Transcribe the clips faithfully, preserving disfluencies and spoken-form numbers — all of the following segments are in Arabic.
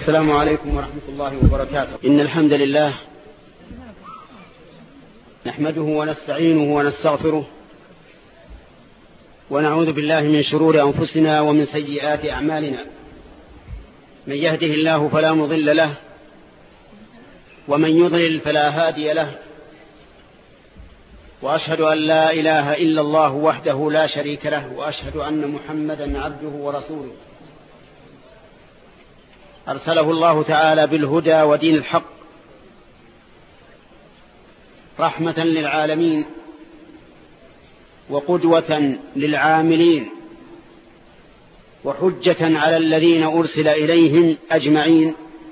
السلام عليكم ورحمة الله وبركاته. إن الحمد لله نحمده ونستعينه ونستغفره ونعوذ بالله من شرور أنفسنا ومن سيئات أعمالنا. من يهده الله فلا مضل له ومن يضلل فلا هادي له، وأشهد أن لا إله إلا الله وحده لا شريك له، وأشهد أن محمدا عبده ورسوله أرسله الله تعالى بالهدى ودين الحق رحمة للعالمين وقدوة للعاملين وحجة على الذين أرسل إليهم أجمعين،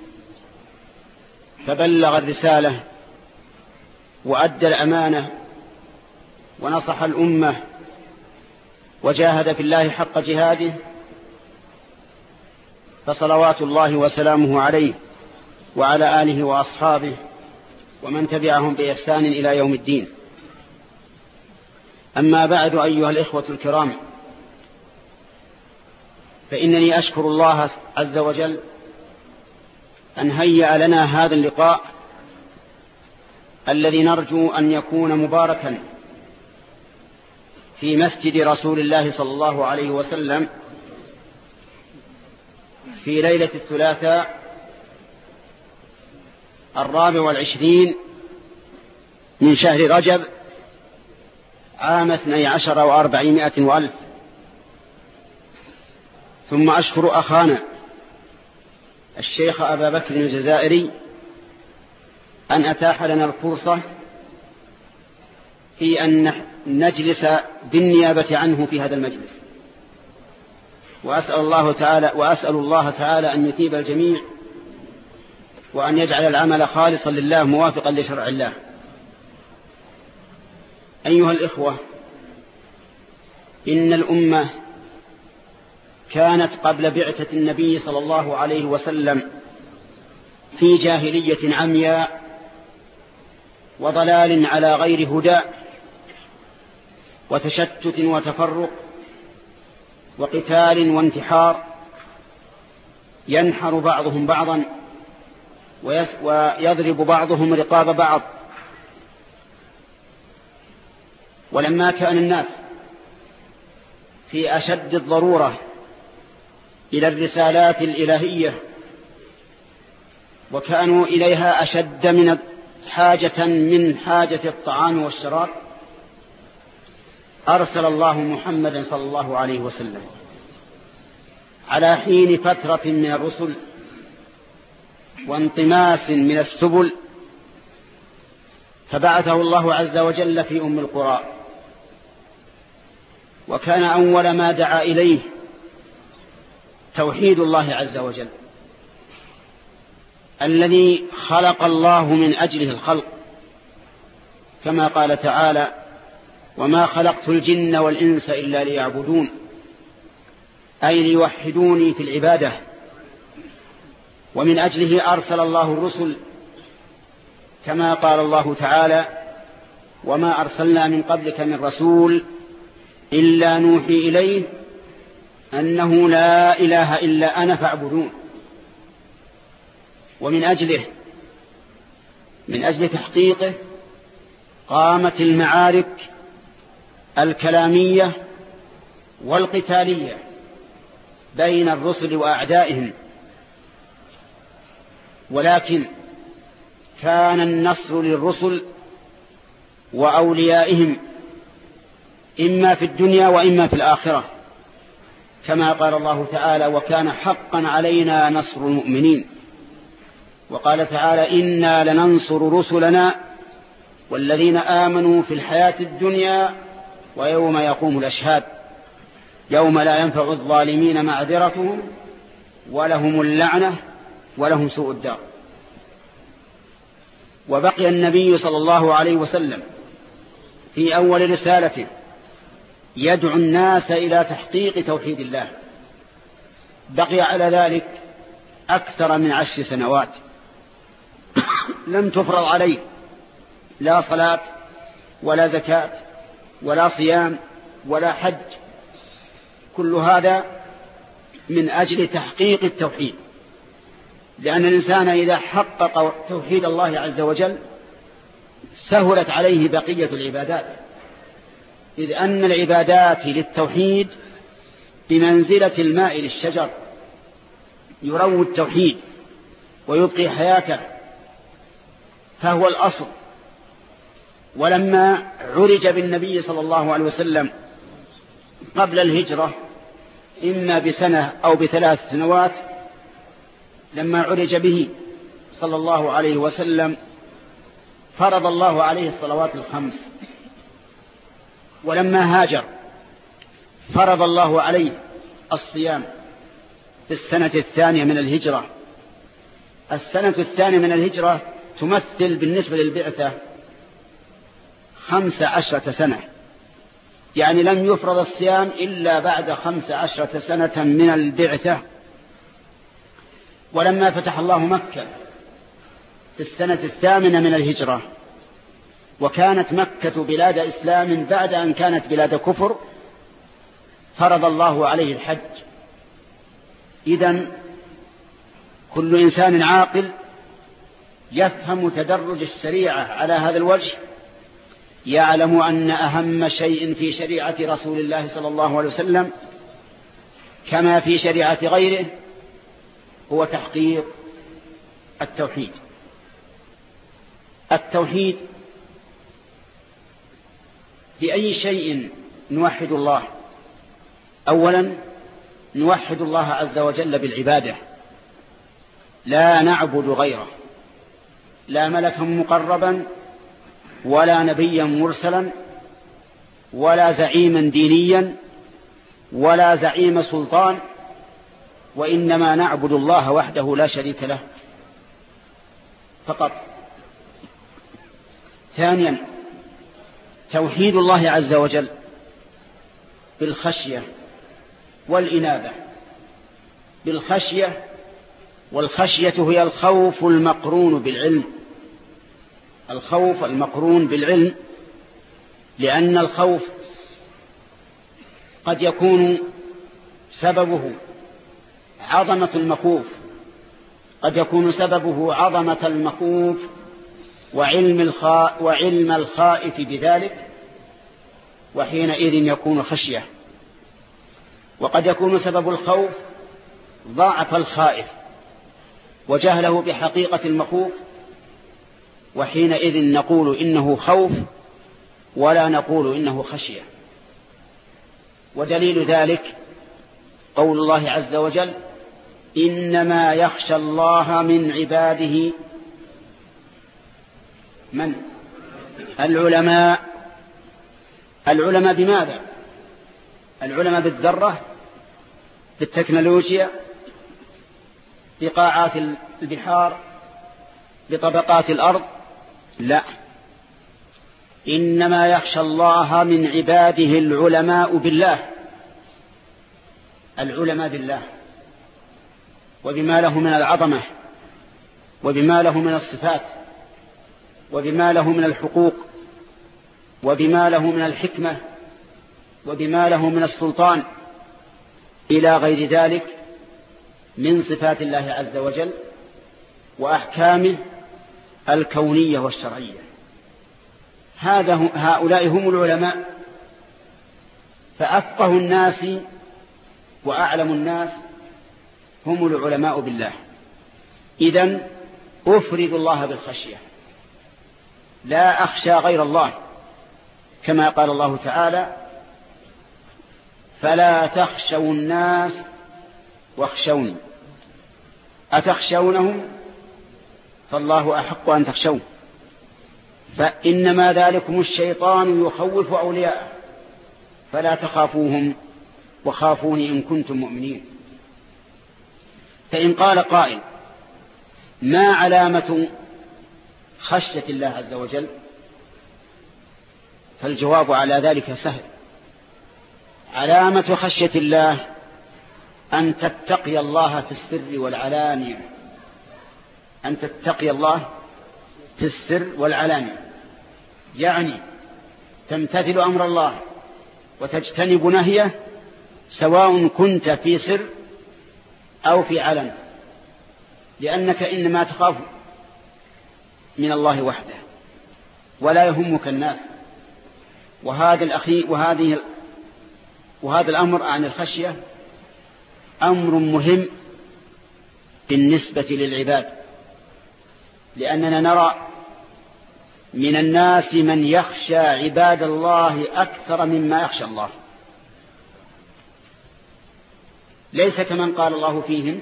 فبلغ الرسالة وأدى الأمانة ونصح الأمة وجاهد في الله حق جهاده، فصلوات الله وسلامه عليه وعلى آله وأصحابه ومن تبعهم بإحسان إلى يوم الدين. أما بعد، أيها الإخوة الكرام، فإنني أشكر الله عز وجل أن هيأ لنا هذا اللقاء الذي نرجو أن يكون مباركا في مسجد رسول الله صلى الله عليه وسلم في ليلة الثلاثاء الرابع والعشرين من شهر رجب عام اثني عشر وأربعمائة وألف. ثم أشكر أخانا الشيخ أبا بكر الجزائري أن أتاح لنا الفرصة في أن نجلس بالنيابة عنه في هذا المجلس، وأسأل الله تعالى وأسأل الله تعالى أن يثيب الجميع وأن يجعل العمل خالصا لله موافقا لشرع الله. أيها الإخوة، إن الأمة كانت قبل بعثة النبي صلى الله عليه وسلم في جاهلية عمياء وضلال على غير هدى وتشتت وتفرق وقتال وانتحار، ينحر بعضهم بعضا ويضرب بعضهم رقاب بعض. ولما كان الناس في أشد الضرورة إلى الرسالات الإلهية وكانوا إليها أشد من حاجة من حاجة الطعام والشراب، أرسل الله محمدا صلى الله عليه وسلم على حين فترة من الرسل وانطماس من السبل، فبعثه الله عز وجل في أم القرى، وكان أول ما دعا إليه توحيد الله عز وجل الذي خلق الله من أجله الخلق، كما قال تعالى: وما خلقت الجن والإنس إلا ليعبدون، أي ليوحدوني في العبادة. ومن أجله أرسل الله الرسل، كما قال الله تعالى: وما أرسلنا من قبلك من رسول إلا نوحي إليه أنه لا إله إلا أنا فاعبدون. ومن أجله من أجل تحقيقه قامت المعارك الكلامية والقتالية بين الرسل وأعدائهم، ولكن كان النصر للرسل وأوليائهم إما في الدنيا وإما في الآخرة، كما قال الله تعالى: وكان حقا علينا نصر المؤمنين. وقال تعالى: إنا لننصر رسلنا والذين آمنوا في الحياة الدنيا ويوم يقوم الأشهاد، يوم لا ينفع الظالمين معذرتهم ولهم اللعنة ولهم سوء الدار. وبقي النبي صلى الله عليه وسلم في أول رسالته يدعو الناس إلى تحقيق توحيد الله، بقي على ذلك أكثر من عشر سنوات لم تفرض عليه لا صلاة ولا زكاة ولا صيام ولا حج، كل هذا من أجل تحقيق التوحيد. لأن الإنسان إذا حقق توحيد الله عز وجل سهلت عليه بقية العبادات، إذ أن العبادات للتوحيد بمنزلة الماء للشجر، يروي التوحيد ويبقي حياته، فهو الأصل. ولما عرج بالنبي صلى الله عليه وسلم قبل الهجرة إما بسنة أو بثلاث سنوات، لما عرج به صلى الله عليه وسلم فرض الله عليه الصلوات الخمس، ولما هاجر فرض الله عليه الصيام في السنة الثانية من الهجرة. السنة الثانية من الهجرة تمثل بالنسبة للبعثة خمس عشرة سنة، يعني لم يفرض الصيام إلا بعد خمس عشرة سنة من البعثة. ولما فتح الله مكة في السنة الثامنة من الهجرة، وكانت مكة بلاد إسلام بعد أن كانت بلاد كفر، فرض الله عليه الحج. إذن كل إنسان عاقل يفهم تدرج الشريعة على هذا الوجه يعلم أن أهم شيء في شريعة رسول الله صلى الله عليه وسلم كما في شريعة غيره هو تحقيق التوحيد. التوحيد بأي شيء نوحد الله؟ أولا نوحد الله عز وجل بالعبادة، لا نعبد غيره، لا ملكا مقربا ولا نبيا مرسلا ولا زعيما دينيا ولا زعيم سلطان، وإنما نعبد الله وحده لا شريك له فقط. ثانيا توحيد الله عز وجل بالخشية والإنابة. بالخشية، والخشية هي الخوف المقرون بالعلم، الخوف المقرون بالعلم، لأن الخوف قد يكون سببه عظمة المخوف، قد يكون سببه عظمة المخوف وعلم الخا وعلم الخائف بذلك، وحينئذ يكون خشية. وقد يكون سبب الخوف ضعف الخائف وجهله بحقيقة المخوف، وحينئذ نقول إنه خوف ولا نقول إنه خشية. ودليل ذلك قول الله عز وجل: إنما يخشى الله من عباده من؟ العلماء. العلماء بماذا؟ العلماء بالذرة، بالتكنولوجيا، بقاعات البحار، بطبقات الأرض؟ لا، إنما يخشى الله من عباده العلماء بالله، العلماء بالله وبما له من العظمة وبما له من الصفات وبما له من الحقوق وبما له من الحكمة وبما له من السلطان إلى غير ذلك من صفات الله عز وجل وأحكامه الكونية والشرعية. هذا هؤلاء هم العلماء، فأفقه الناس وأعلم الناس هم العلماء بالله. إذن أفرد الله بالخشية، لا أخشى غير الله، كما قال الله تعالى: فلا تخشوا الناس واخشوني. أتخشونهم؟ فالله أحق أن تخشوه، فإنما ذلكم الشيطان يخوف أولياءه فلا تخافوهم وخافوني إن كنتم مؤمنين. فإن قال قائل: ما علامة خشية الله عز وجل؟ فالجواب على ذلك سهل. علامة خشية الله أن تتقي الله في السر والعلانية، أن تتقي الله في السر والعلانية، يعني تمتثل أمر الله وتجتنب نهيه سواء كنت في سر أو في علن. لأنك إنما تخاف من الله وحده ولا يهمك الناس. وهذا الأخي وهذه وهذا الأمر عن الخشية أمر مهم بالنسبة للعباد، لأننا نرى من الناس من يخشى عباد الله أكثر مما يخشى الله، ليس كمن قال الله فيهم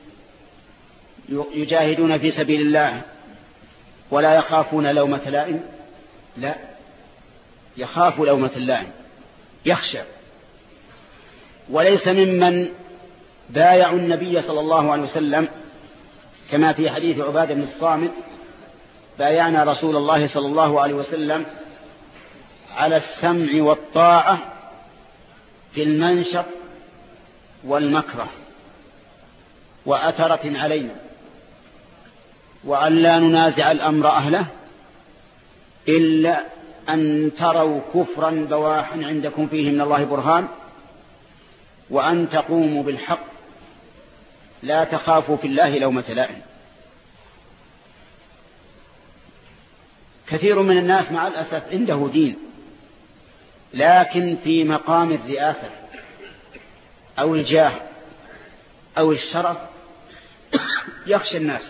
يجاهدون في سبيل الله ولا يخافون لومة لائم، لا، يخاف لومة اللائم، يخشى. وليس ممن بايعوا النبي صلى الله عليه وسلم كما في حديث عبادة بن الصامت: بايعنا رسول الله صلى الله عليه وسلم على السمع والطاعة في المنشط والمكره وأثرة علينا، وأن لا ننازع الأمر أهله إلا أن تروا كفرا بواحا عندكم فيه من الله برهان، وأن تقوموا بالحق لا تخافوا في الله لومة لائم. كثير من الناس مع الأسف عنده دين، لكن في مقام الرئاسة أو الجاه أو الشرف يخشى الناس،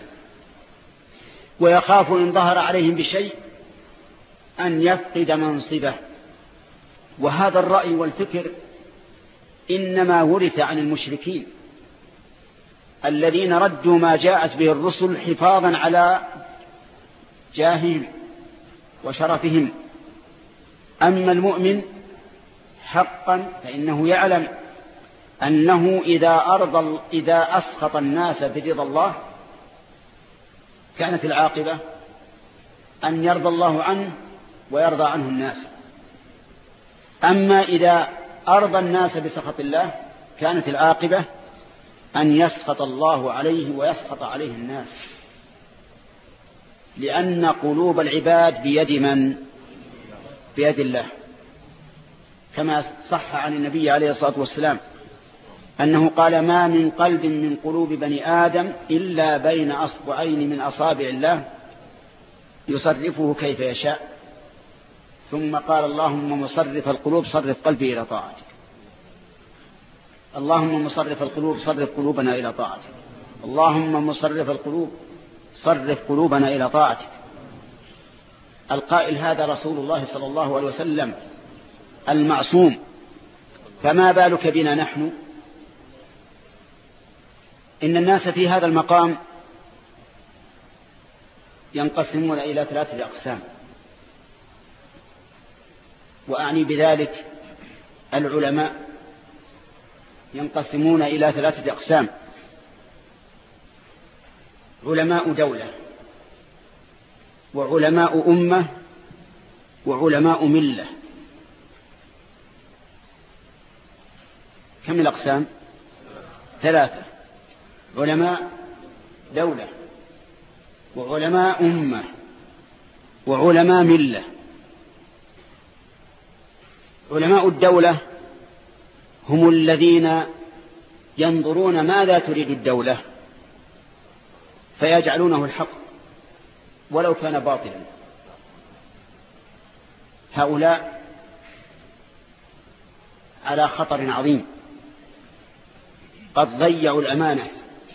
ويخاف إن ظهر عليهم بشيء أن يفقد منصبه. وهذا الرأي والفكر إنما ورث عن المشركين الذين ردوا ما جاءت به الرسل حفاظا على جاههم وشرفهم. أما المؤمن حقا فإنه يعلم أنه إذا أرضى إذا أسخط الناس برضا الله كانت العاقبة أن يرضى الله عنه ويرضى عنه الناس. أما إذا أرضى الناس بسخط الله كانت العاقبة أن يسخط الله عليه ويسخط عليه الناس، لأن قلوب العباد بيد من؟ بيد الله، كما صح عن النبي عليه الصلاة والسلام أنه قال: ما من قلب من قلوب بني آدم إلا بين أصبعين من أصابع الله يصرفه كيف يشاء. ثم قال: اللهم مصرف القلوب صرف قلبي إلى طاعتك. اللهم مصرف القلوب صرف قلوبنا إلى طاعتك. اللهم مصرف القلوب صرف قلوبنا إلى طاعتك. القائل هذا رسول الله صلى الله عليه وسلم المعصوم، فما بالك بنا نحن؟ إن الناس في هذا المقام ينقسمون إلى ثلاثة أقسام، وأعني بذلك العلماء ينقسمون إلى ثلاثة أقسام: علماء دولة، وعلماء أمة، وعلماء ملة. كم الأقسام؟ ثلاثة: علماء دولة، وعلماء أمة، وعلماء ملة. علماء الدولة هم الذين ينظرون ماذا تريد الدولة فيجعلونه الحق ولو كان باطلا. هؤلاء على خطر عظيم، قد ضيعوا الأمانة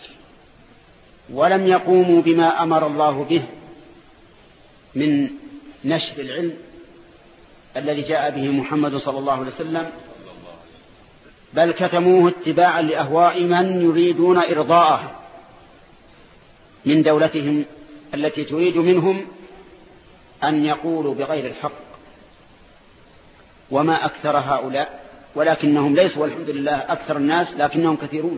ولم يقوموا بما أمر الله به من نشر العلم الذي جاء به محمد صلى الله عليه وسلم، بل كتموه اتباعا لأهواء من يريدون إرضاءه من دولتهم التي تريد منهم أن يقولوا بغير الحق. وما أكثر هؤلاء، ولكنهم ليسوا والحمد لله أكثر الناس، لكنهم كثيرون.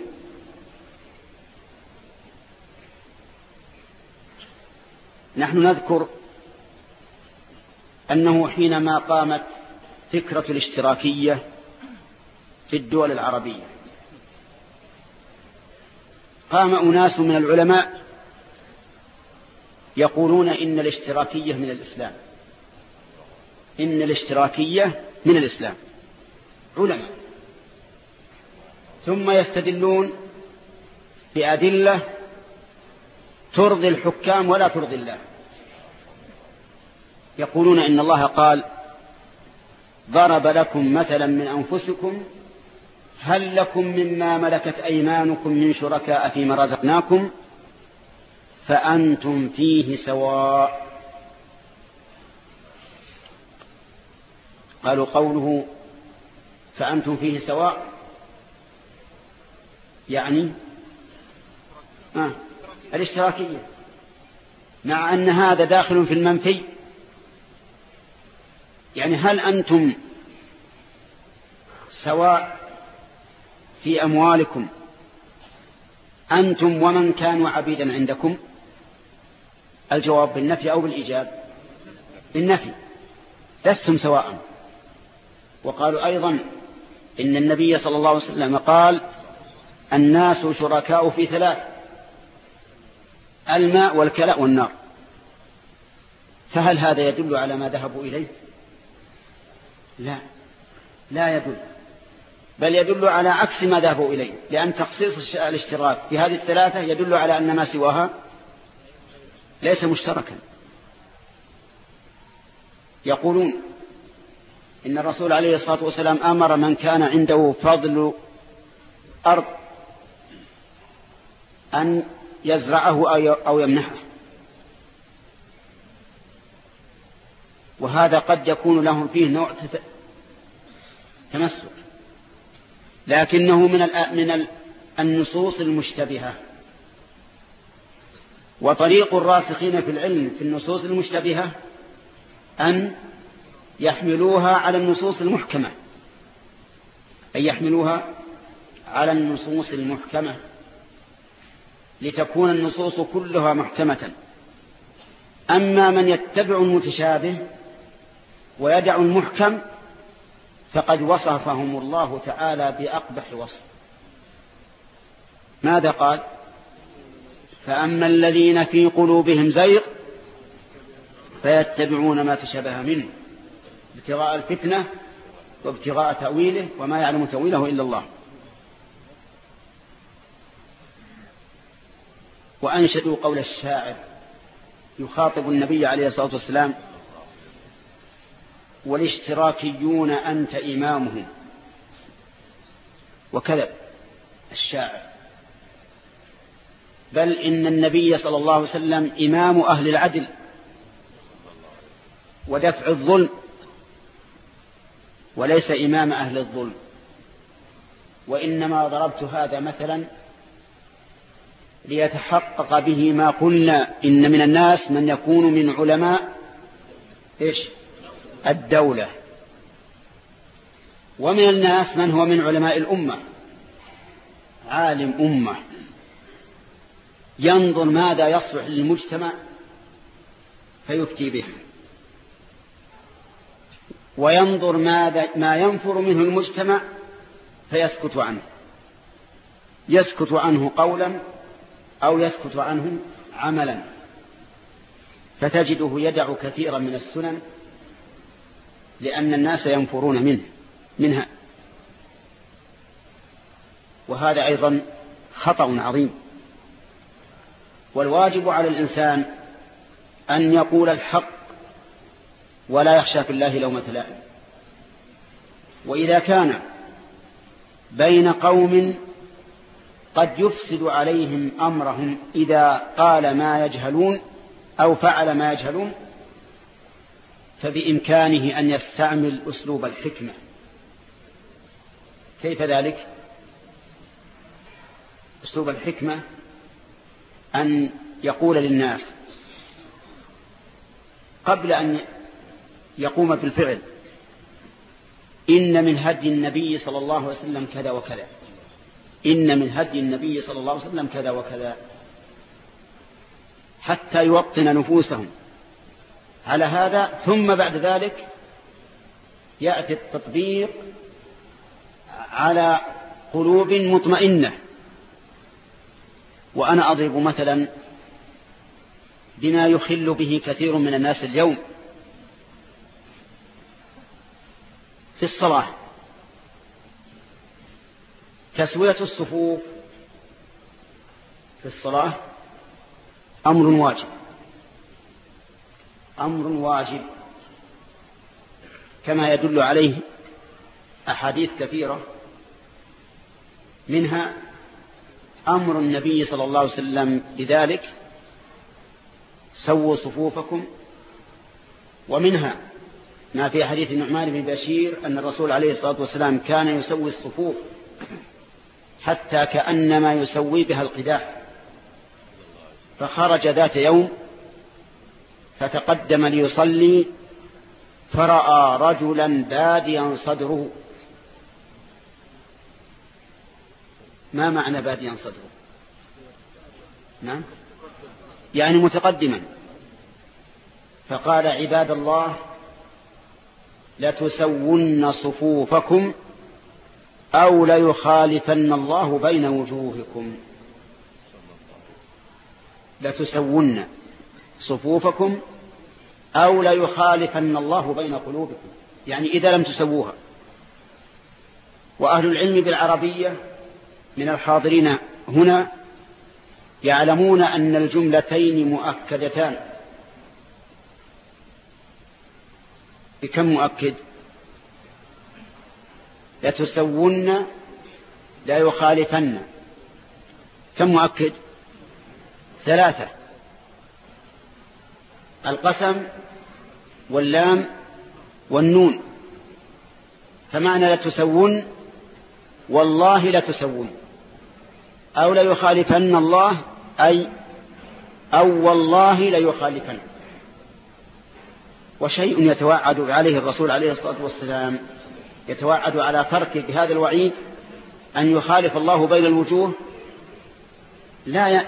نحن نذكر أنه حينما قامت فكرة الاشتراكية في الدول العربية قام أناس من العلماء يقولون إن الاشتراكية من الإسلام، إن الاشتراكية من الإسلام، علماء، ثم يستدلون بأدلة ترضي الحكام ولا ترضي الله. يقولون إن الله قال ضرب لكم مثلا من أنفسكم هل لكم مما ملكت أيمانكم من شركاء فيما رزقناكم فأنتم فيه سواء. قالوا قوله فأنتم فيه سواء يعني آه الاشتراكية، مع أن هذا داخل في المنفي. يعني هل أنتم سواء في أموالكم أنتم ومن كانوا عبيدا عندكم؟ الجواب بالنفي أو بالإيجاب؟ بالنفي، لستم سواء. وقالوا أيضا إن النبي صلى الله عليه وسلم قال الناس شركاء في ثلاث: الماء والكلاء والنار. فهل هذا يدل على ما ذهبوا إليه؟ لا، لا يدل، بل يدل على عكس ما ذهبوا إليه، لأن تخصيص الاشتراك في هذه الثلاثة يدل على أن ما سواها ليس مشتركا. يقولون إن الرسول عليه الصلاة والسلام أمر من كان عنده فضل أرض أن يزرعه أو يمنحه، وهذا قد يكون لهم فيه نوع تمسك، لكنه من من النصوص المشتبهة. وطريق الراسخين في العلم في النصوص المشتبهة أن يحملوها على النصوص المحكمة، أي يحملوها على النصوص المحكمة لتكون النصوص كلها محكمة. أما من يتبع المتشابه ويدع المحكم فقد وصفهم الله تعالى بأقبح وصف. ماذا قال؟ فأما الذين في قلوبهم زيغ فيتبعون ما تشابه منه ابتغاء الفتنة وابتغاء تأويله وما يعلم تأويله إلا الله. وأنشدوا قول الشاعر يخاطب النبي عليه الصلاة والسلام: والاشتراكيون أنت إمامهم. وكذب الشاعر، بل إن النبي صلى الله عليه وسلم إمام أهل العدل ودفع الظلم، وليس إمام أهل الظلم. وإنما ضربت هذا مثلا ليتحقق به ما قلنا إن من الناس من يكون من علماء إيش؟ الدولة، ومن الناس من هو من علماء الأمة، عالم أمة ينظر ماذا يصلح للمجتمع فيفتي به، وينظر ماذا ما ينفر منه المجتمع فيسكت عنه، يسكت عنه قولا أو يسكت عنه عملا، فتجده يدع كثيرا من السنن لأن الناس ينفرون منه منها. وهذا أيضا خطأ عظيم. والواجب على الإنسان أن يقول الحق ولا يخشى في الله لومة لائم. وإذا كان بين قوم قد يفسد عليهم أمرهم إذا قال ما يجهلون أو فعل ما يجهلون فبإمكانه أن يستعمل أسلوب الحكمة. كيف ذلك؟ أسلوب الحكمة أن يقول للناس قبل أن يقوم بالفعل: إن من هدي النبي صلى الله عليه وسلم كذا وكذا، إن من هدي النبي صلى الله عليه وسلم كذا وكذا، حتى يوطن نفوسهم على هذا. ثم بعد ذلك يأتي التطبيق على قلوب مطمئنة. وأنا أضرب مثلا بما يخل به كثير من الناس اليوم في الصلاة: تسوية الصفوف في الصلاة أمر واجب، أمر واجب كما يدل عليه أحاديث كثيرة، منها أمر النبي صلى الله عليه وسلم بذلك: سووا صفوفكم. ومنها ما في حديث النعمان بن بشير أن الرسول عليه الصلاة والسلام كان يسوي الصفوف حتى كأنما يسوي بها القداح، فخرج ذات يوم فتقدم ليصلي فرأى رجلا باديا صدره. ما معنى باديا صدره؟ نعم، يعني متقدما. فقال: عباد الله، لتسون صفوفكم أو ليخالفن الله بين وجوهكم. لتسون صفوفكم أو ليخالفن الله بين قلوبكم، يعني إذا لم تسووها. وأهل العلم بالعربية من الحاضرين هنا يعلمون أن الجملتين مؤكدتان. بكم مؤكد؟ لتسون لا يخالفن، كم مؤكد؟ ثلاثة: القسم واللام والنون. فمعنى لتسون: والله لتسون، أو ليخالفن الله، أي أو والله ليخالفن. وشيء يتوعد عليه الرسول عليه الصلاة والسلام، يتوعد على تركه بهذا الوعيد أن يخالف الله بين الوجوه، لا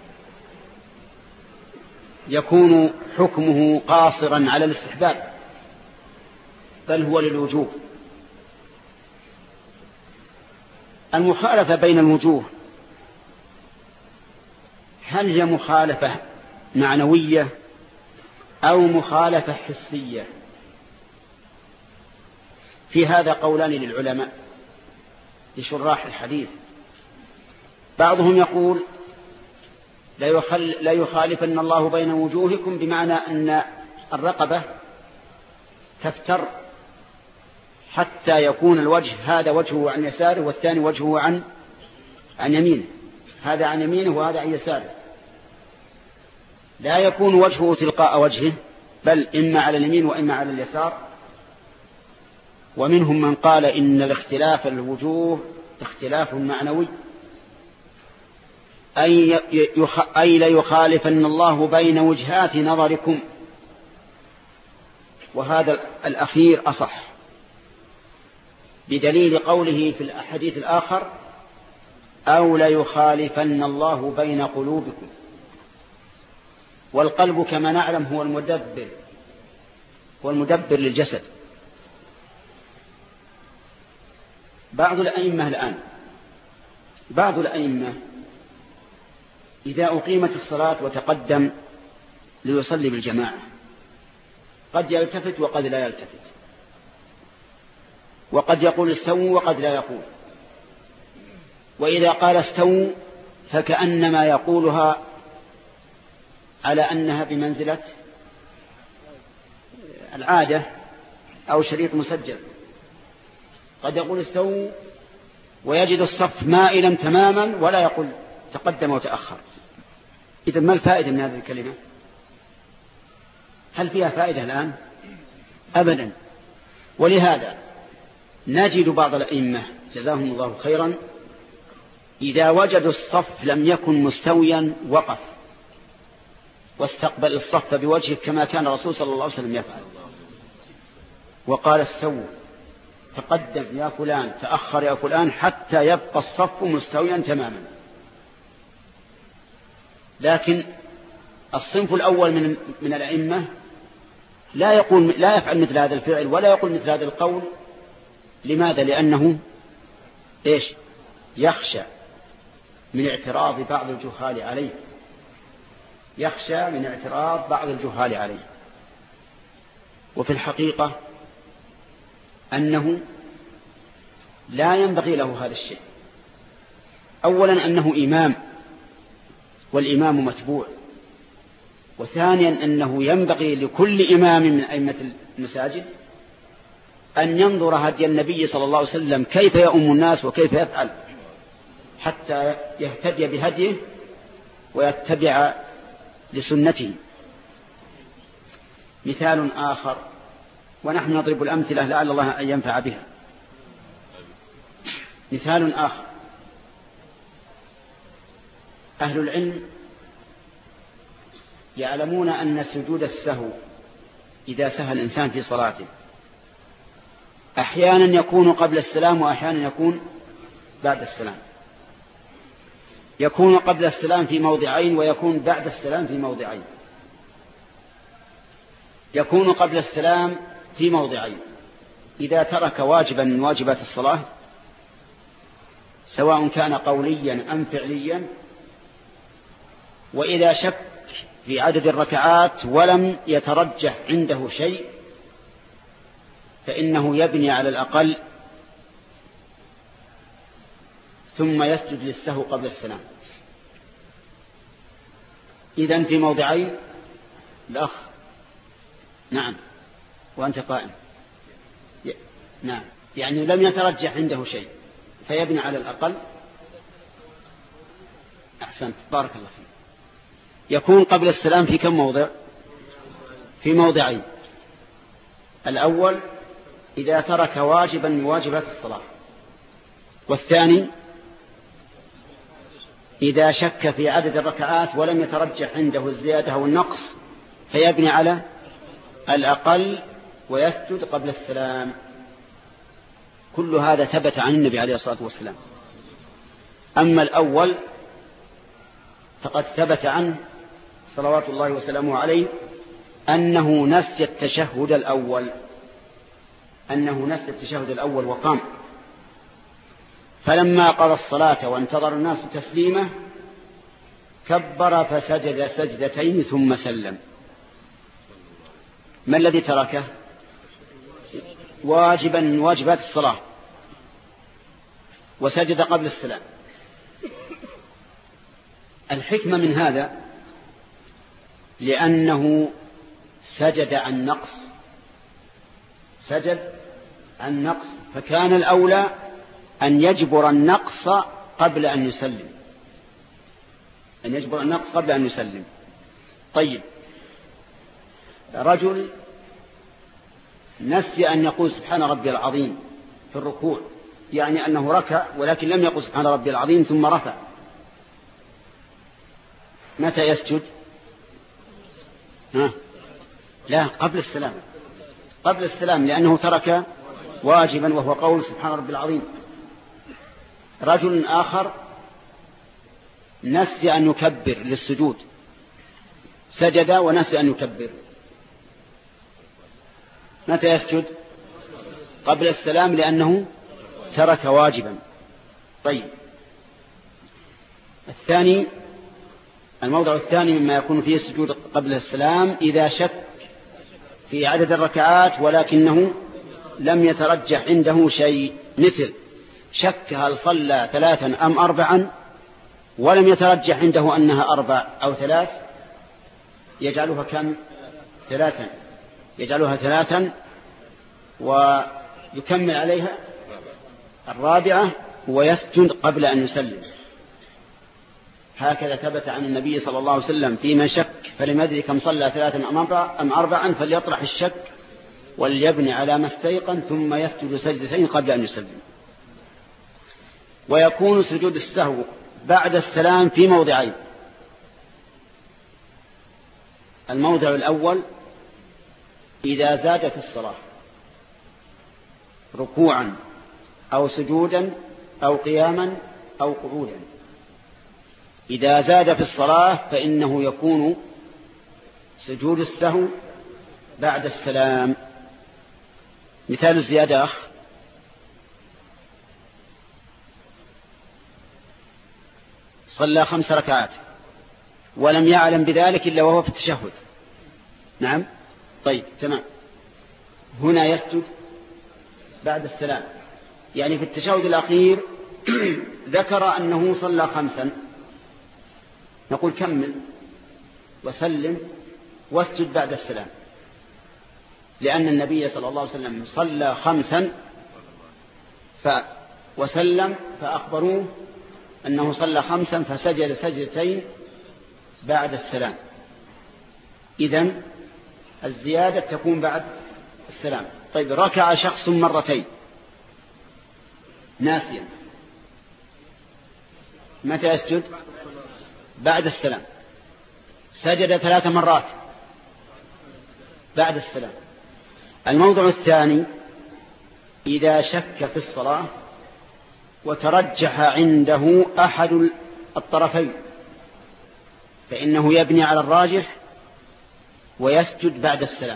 يكون حكمه قاصرا على الاستحباب، بل هو للوجوب. المخالفة بين الوجوه هل هي مخالفة معنوية أو مخالفة حسية؟ في هذا قولان للعلماء لشراح الحديث. بعضهم يقول: لا يخالفن الله بين وجوهكم، بمعنى أن الرقبة تفتر حتى يكون الوجه هذا وجهه عن يساره والثاني وجهه عن عن يمينه، هذا عن يمينه وهذا عن يساره، لا يكون وجهه تلقاء وجهه، بل إما على اليمين وإما على اليسار. ومنهم من قال إن الاختلاف الوجوه اختلاف معنوي، أي, يخ... أي ليخالفن الله بين وجهات نظركم، وهذا الأخير أصح، بدليل قوله في الحديث الآخر: أو ليخالفن الله بين قلوبكم. والقلب كما نعلم هو المدبر، هو المدبر للجسد. بعض الأئمة الآن بعض الأئمة إذا أقيمت الصلاة وتقدم ليصلي بالجماعة قد يلتفت وقد لا يلتفت، وقد يقول استووا وقد لا يقول. وإذا قال استووا فكأنما يقولها على أنها بمنزلة العادة أو شريط مسجل. قد يقول استووا ويجد الصف مائلا تماما ولا يقول تقدم وتأخر. إذا ما الفائدة من هذه الكلمة؟ هل فيها فائدة الآن؟ أبدا. ولهذا نجد بعض الأئمة جزاهم الله خيرا إذا وجدوا الصف لم يكن مستويا وقف واستقبل الصف بوجهه كما كان الرسول صلى الله عليه وسلم يفعل، وقال استووا، تقدم يا فلان، تأخر يا فلان، حتى يبقى الصف مستويا تماما. لكن الصنف الأول من من الأئمة لا يقول لا يفعل مثل هذا الفعل ولا يقول مثل هذا القول. لماذا؟ لأنه إيش؟ يخشى من اعتراض بعض الجهال عليه، يخشى من اعتراض بعض الجهال عليه. وفي الحقيقة أنه لا ينبغي له هذا الشيء. أولا أنه إمام، والإمام متبوع، وثانيا أنه ينبغي لكل إمام من أئمة المساجد أن ينظر هدي النبي صلى الله عليه وسلم كيف يؤم الناس وكيف يفعل حتى يهتدي بهديه ويتبع لسنته. مثال آخر، ونحن نضرب الأمثلة لعل الله أن ينفع بها. مثال آخر، أهل العلم يعلمون أن سجود السهو إذا سهى الإنسان في صلاته أحيانا يكون قبل السلام وأحيانا يكون بعد السلام. يكون قبل السلام في موضعين ويكون بعد السلام في موضعين. يكون قبل السلام في موضعين إذا ترك واجبا من واجبات الصلاة سواء كان قوليا أم فعليا، وإذا شك في عدد الركعات ولم يترجح عنده شيء فإنه يبني على الأقل ثم يسجد للسهو قبل السلام. إذن في موضعين الأخ. نعم وأنت قائم. ي... نعم يعني لم يترجح عنده شيء فيبني على الأقل. أحسنت بارك الله فيك. يكون قبل السلام في كم موضع؟ في موضعين. الأول إذا ترك واجبا من واجبات الصلاة، والثاني إذا شك في عدد الركعات ولم يترجح عنده الزيادة أو النقص فيبني على الأقل ويسجد قبل السلام. كل هذا ثبت عن النبي عليه الصلاة والسلام. أما الأول فقد ثبت عنه صلوات الله وسلامه عليه أنه نسي التشهد الأول أنه نسي التشهد الأول وقام، فلما قضى الصلاة وانتظر الناس تسليمه كبر فسجد سجدتين ثم سلم. ما الذي تركه؟ واجبا من واجبات الصلاة وسجد قبل السلام. الحكمة من هذا لأنه سجد عن نقص سجد عن نقص فكان الأولى أن يجبر النقص قبل أن يسلم أن يجبر النقص قبل أن يسلم. طيب، رجل نسي أن يقول سبحان ربي العظيم في الركوع، يعني أنه ركع ولكن لم يقل سبحان ربي العظيم ثم رفع، متى يسجد؟ ها؟ لا، قبل السلام قبل السلام لأنه ترك واجبا وهو قول سبحان ربي العظيم. رجل آخر نسي أن يكبر للسجود، سجد ونسي أن يكبر، متى يسجد؟ قبل السلام لأنه ترك واجبا. طيب، الثاني الموضع الثاني مما يكون فيه السجود قبل السلام إذا شك في عدد الركعات ولكنه لم يترجح عنده شيء، مثل شك هل صلى ثلاثا أم أربعا ولم يترجح عنده أنها أربع أو ثلاث، يجعلها كم؟ ثلاثا يجعلها ثلاثا ويكمل عليها الرابعة ويسجد قبل أن يسلم. هكذا ثبت عن النبي صلى الله عليه وسلم في من شك فلم يدري كم صلى ثلاثا أم أربعا فليطرح الشك وليبني على ما استيقن ثم يسجد سجدتين قبل أن يسلم. ويكون سجود السهو بعد السلام في موضعين. الموضع الأول إذا زاد في الصلاة ركوعا أو سجودا أو قياما أو قعودا، إذا زاد في الصلاة فإنه يكون سجود السهو بعد السلام. مثال الزيادة أخ، صلى خمس ركعات ولم يعلم بذلك إلا وهو في التشهد. نعم، طيب تمام. هنا يسجد بعد السلام، يعني في التشهد الأخير ذكر أنه صلى خمسا، نقول كمل وسلم واسجد بعد السلام، لأن النبي صلى الله عليه وسلم صلى خمسا ف وسلم فأخبروه أنه صلى خمسا فسجد سجدتين بعد السلام. إذن الزيادة تكون بعد السلام. طيب ركع شخص مرتين ناسيا، متى يسجد؟ بعد السلام. سجد ثلاث مرات بعد السلام. الموضع الثاني إذا شك في الصلاة وترجح عنده أحد الطرفين فإنه يبني على الراجح ويسجد بعد السلام.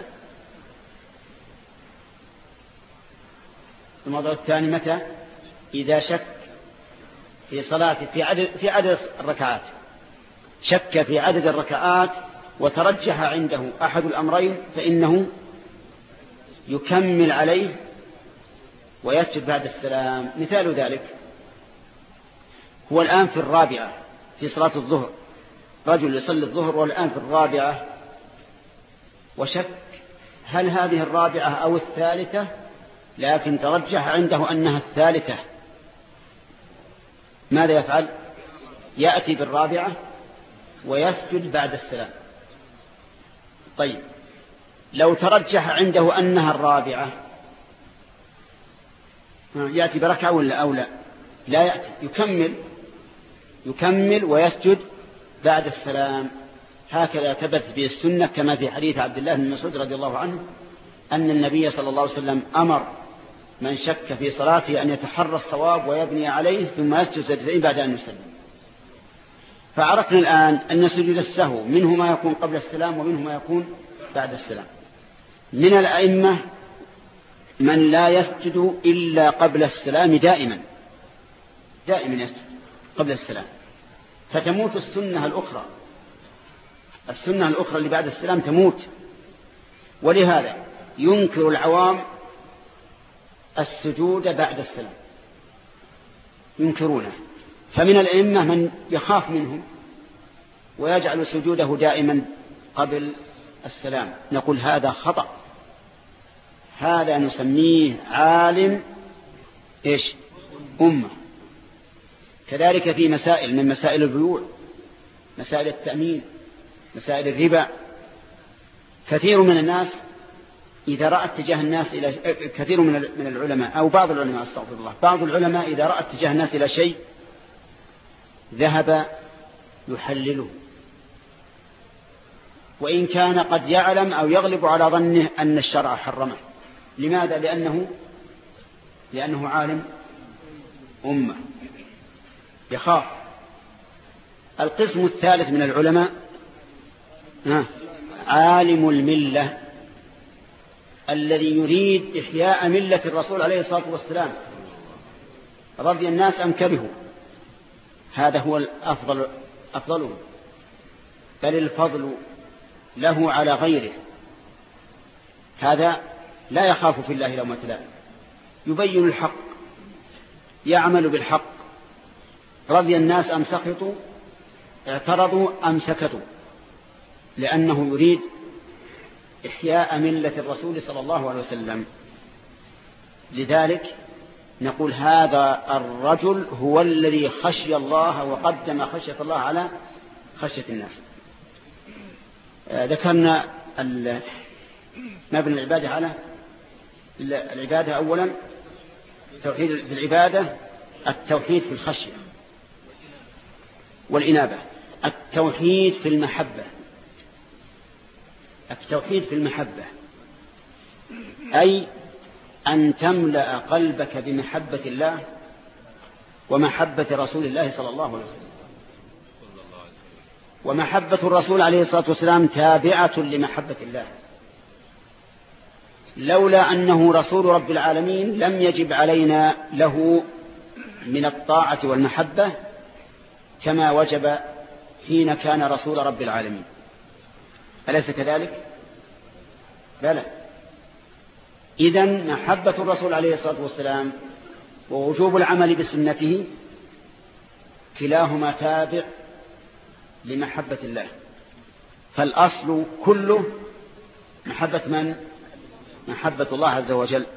الموضوع الثاني متى؟ إذا شك في صلاته في عدد, في عدد الركعات، شك في عدد الركعات وترجح عنده أحد الأمرين فإنه يكمل عليه ويسجد بعد السلام. مثال ذلك هو الآن في الرابعة في صلاة الظهر، رجل يصلي الظهر والآن في الرابعة وشك هل هذه الرابعة أو الثالثة، لكن ترجح عنده أنها الثالثة. ماذا يفعل؟ يأتي بالرابعة ويسجد بعد السلام. طيب لو ترجح عنده أنها الرابعة يأتي بركعة ولا أو لا؟ لا يأتي، يكمل يكمل ويسجد بعد السلام. هكذا ثبت به السنة كما في حديث عبد الله بن مسعود رضي الله عنه أن النبي صلى الله عليه وسلم أمر من شك في صلاته أن يتحرى الصواب ويبني عليه ثم يسجد سجدتين بعد أن يسلم. فعرفنا الآن أن سجود السهو منه ما يكون قبل السلام ومنه ما يكون بعد السلام. من الأئمة من لا يسجد إلا قبل السلام دائما دائما يسجد قبل السلام، فتموت السنة الأخرى السنة الأخرى اللي بعد السلام تموت. ولهذا ينكر العوام السجود بعد السلام، ينكرونه. فمن الأئمة من يخاف منهم ويجعل سجوده دائما قبل السلام. نقول هذا خطأ، هذا نسميه عالم إيش؟ أمة. كذلك في مسائل من مسائل البيوع، مسائل التأمين، مسائل الربا، كثير من الناس إذا رأى اتجاه الناس إلى كثير من من العلماء أو بعض العلماء استغفر الله بعض العلماء إذا رأى اتجاه الناس إلى شيء ذهب يحلله، وإن كان قد يعلم أو يغلب على ظنه أن الشرع حرمه. لماذا؟ لأنه لأنه عالم أمة يخاف. القسم الثالث من العلماء عالم الملة الذي يريد إحياء ملة الرسول عليه الصلاة والسلام رضي الناس أم كرهوا، هذا هو الأفضل أفضله، بل الفضل له على غيره. هذا لا يخاف في الله لومة لائم، يبين الحق، يعمل بالحق، رضي الناس أم سخطوا، اعترضوا أم سكتوا، لأنه يريد إحياء ملة الرسول صلى الله عليه وسلم. لذلك نقول هذا الرجل هو الذي خشي الله وقدم خشية الله على خشية الناس. ذكرنا مبنى العبادة على العبادة أولا التوحيد في العبادة، التوحيد في الخشية والإنابة، التوحيد في المحبة التوحيد في المحبة أي أن تملأ قلبك بمحبة الله ومحبة رسول الله صلى الله عليه وسلم. ومحبة الرسول عليه الصلاة والسلام تابعة لمحبة الله، لولا أنه رسول رب العالمين لم يجب علينا له من الطاعة والمحبة كما وجب حين كان رسول رب العالمين. أليس كذلك؟ بلى. إذن محبة الرسول عليه الصلاة والسلام ووجوب العمل بسنته كلاهما تابع لمحبة الله. فالأصل كله محبة من؟ محبة الله عز وجل.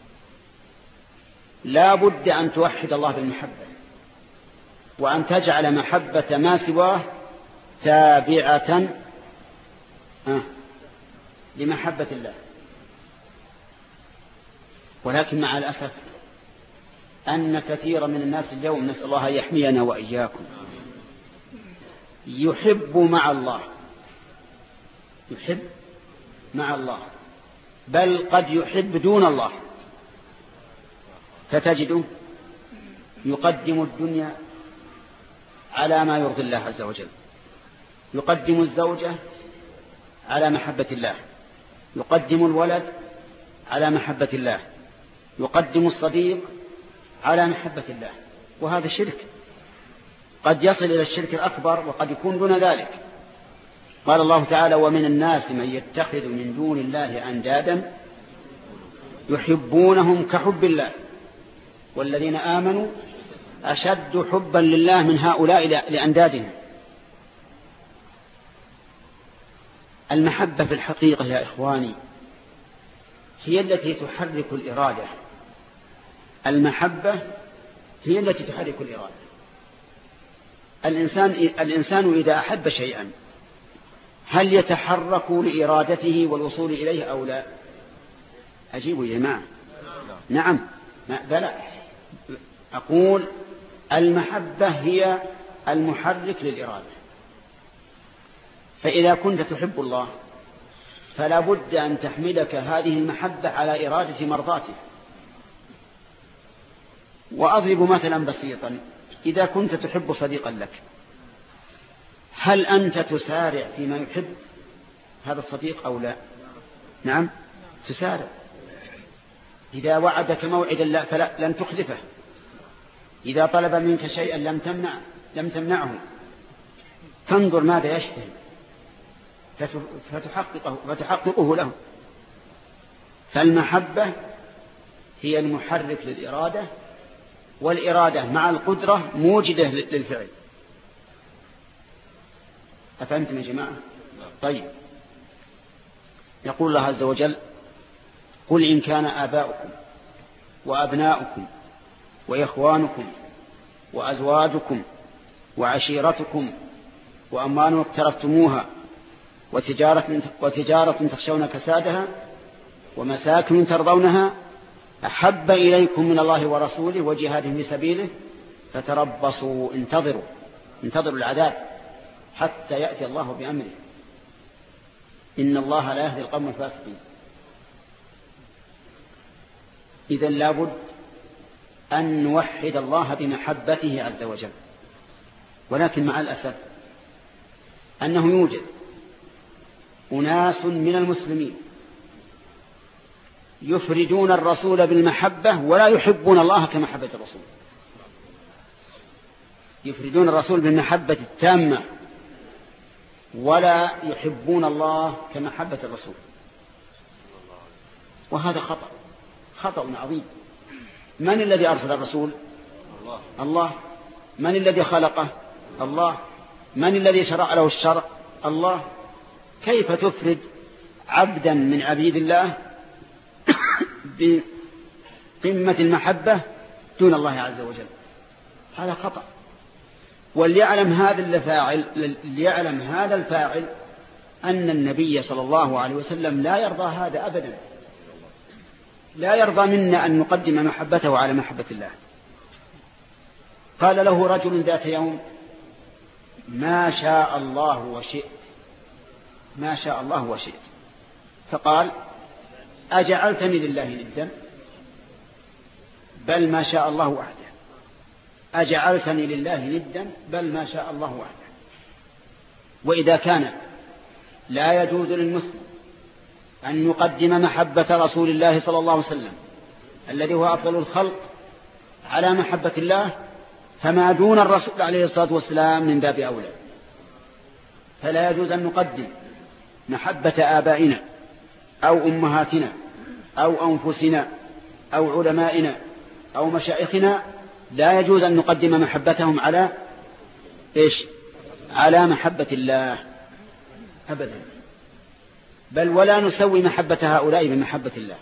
لا بد أن توحد الله بالمحبة، وأن تجعل محبة ما سواه تابعة لمحبة الله. ولكن مع الأسف أن كثير من الناس اليوم، نسأل الله أن يحمينا وإياكم، يحب مع الله، يحب مع الله، بل قد يحب دون الله، فتجده يقدم الدنيا على ما يرضي الله عز وجل، يقدم الزوجة على محبة الله، يقدم الولد على محبة الله، يقدم الصديق على محبة الله. وهذا شرك، قد يصل إلى الشرك الأكبر وقد يكون دون ذلك. قال الله تعالى: ومن الناس من يتخذ من دون الله أندادا يحبونهم كحب الله والذين آمنوا أشد حبا لله من هؤلاء لأندادهم. المحبة في الحقيقة يا إخواني هي التي تحرك الإرادة، المحبة هي التي تحرك الإرادة. الإنسان, الإنسان إذا أحب شيئا هل يتحرك لإرادته والوصول إليه أو لا؟ أجيبوا يا جماعة. نعم بلى. أقول المحبة هي المحرك للإرادة. فإذا كنت تحب الله فلا بد أن تحملك هذه المحبة على إرادة مرضاته. وأضرب مثلا بسيطا: إذا كنت تحب صديقا لك، هل أنت تسارع فيما يحب هذا الصديق أو لا؟ نعم تسارع. إذا وعدك موعدا فلا لن تخلفه، إذا طلب منك شيئا لم تمنع لم تمنعه، تنظر ماذا يشتهي فتحققه, فتحققه له. فالمحبة هي المحرك للإرادة، والإرادة مع القدرة موجدة للفعل. أفهمتم يا جماعة؟ طيب، يقول الله عز وجل: قل إن كان آباؤكم وأبناؤكم وإخوانكم وأزواجكم وعشيرتكم وأموال اقترفتموها وتجارة, وتجارة تخشون كسادها ومساكن ترضونها أحب إليكم من الله ورسوله وجهاد في سبيله فتربصوا انتظروا انتظروا العذاب حتى يأتي الله بأمره إن الله لا يهدي القوم الفاسقين. إذن لابد أن نوحد الله بمحبته عز وجل. ولكن مع الأسف أنه يوجد أناس من المسلمين يفردون الرسول بالمحبة ولا يحبون الله كمحبة الرسول، يفردون الرسول بالمحبة التامة ولا يحبون الله كمحبة الرسول، وهذا خطأ خطأ عظيم. من الذي أرسل الرسول؟ الله. الله. من الذي خلقه؟ الله. من الذي شرع له الشرع؟ الله. كيف تفرد عبدا من عبيد الله بقمة المحبة دون الله عز وجل؟ هذا خطأ. وليعلم هذا الفاعل ليعلم هذا الفاعل أن النبي صلى الله عليه وسلم لا يرضى هذا أبدا، لا يرضى منا أن نقدم محبته على محبة الله. قال له رجل ذات يوم: ما شاء الله وشئت، ما شاء الله وشئت. فقال: أجعلتني لله ندا؟ بل ما شاء الله وحده. أجعلتني لله ندا؟ بل ما شاء الله وحده. وإذا كان لا يجوز للمسلم أن يقدم محبة رسول الله صلى الله عليه وسلم الذي هو أفضل الخلق على محبة الله، فما دون الرسول عليه الصلاة والسلام من باب أولى. فلا يجوز أن نقدم محبة آبائنا أو أمهاتنا أو أنفسنا أو علمائنا أو مشايخنا، لا يجوز أن نقدم محبتهم على إيش؟ على محبة الله. أبدا، بل ولا نسوي محبة هؤلاء بمحبة الله،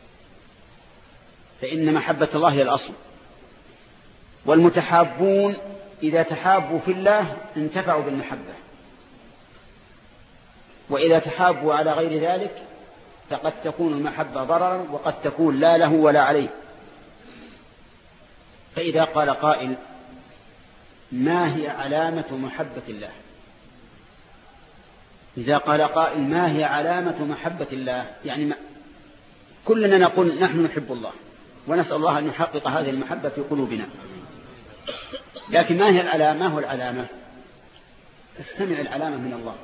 فإن محبة الله هي الأصل. والمتحابون إذا تحابوا في الله انتفعوا بالمحبة، وإذا تحابوا على غير ذلك فقد تكون المحبة ضررا وقد تكون لا له ولا عليه. فإذا قال قائل ما هي علامة محبة الله؟ إذا قال قائل ما هي علامة محبة الله، يعني ما كلنا نقول نحن نحب الله ونسأل الله أن يحقق هذه المحبة في قلوبنا، لكن ما هي العلامة؟ ما هو العلامة؟ استمع العلامة من الله.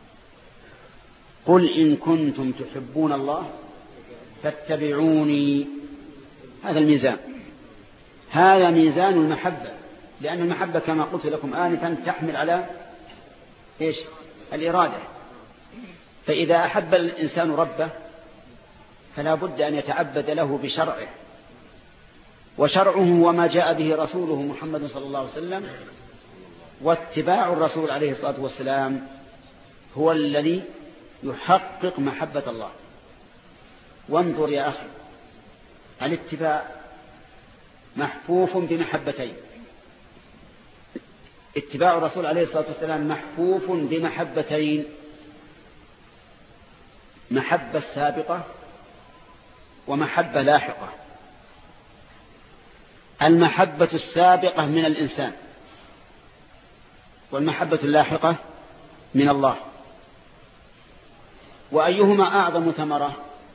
قل إن كنتم تحبون الله فاتبعوني. هذا الميزان، هذا ميزان المحبة، لأن المحبة كما قلت لكم آنفا تحمل على إيش؟ الإرادة. فإذا أحب الإنسان ربه فلا بد أن يتعبد له بشرعه، وشرعه وما جاء به رسوله محمد صلى الله عليه وسلم، واتباع الرسول عليه الصلاة والسلام هو الذي يحقق محبة الله. وانظر يا أخي، الاتباع محفوف بمحبتين. اتباع الرسول عليه الصلاة والسلام محفوف بمحبتين: محبة سابقة ومحبة لاحقة. المحبة السابقة من الإنسان، والمحبة اللاحقة من الله. وأيهما أعظم ثمرة،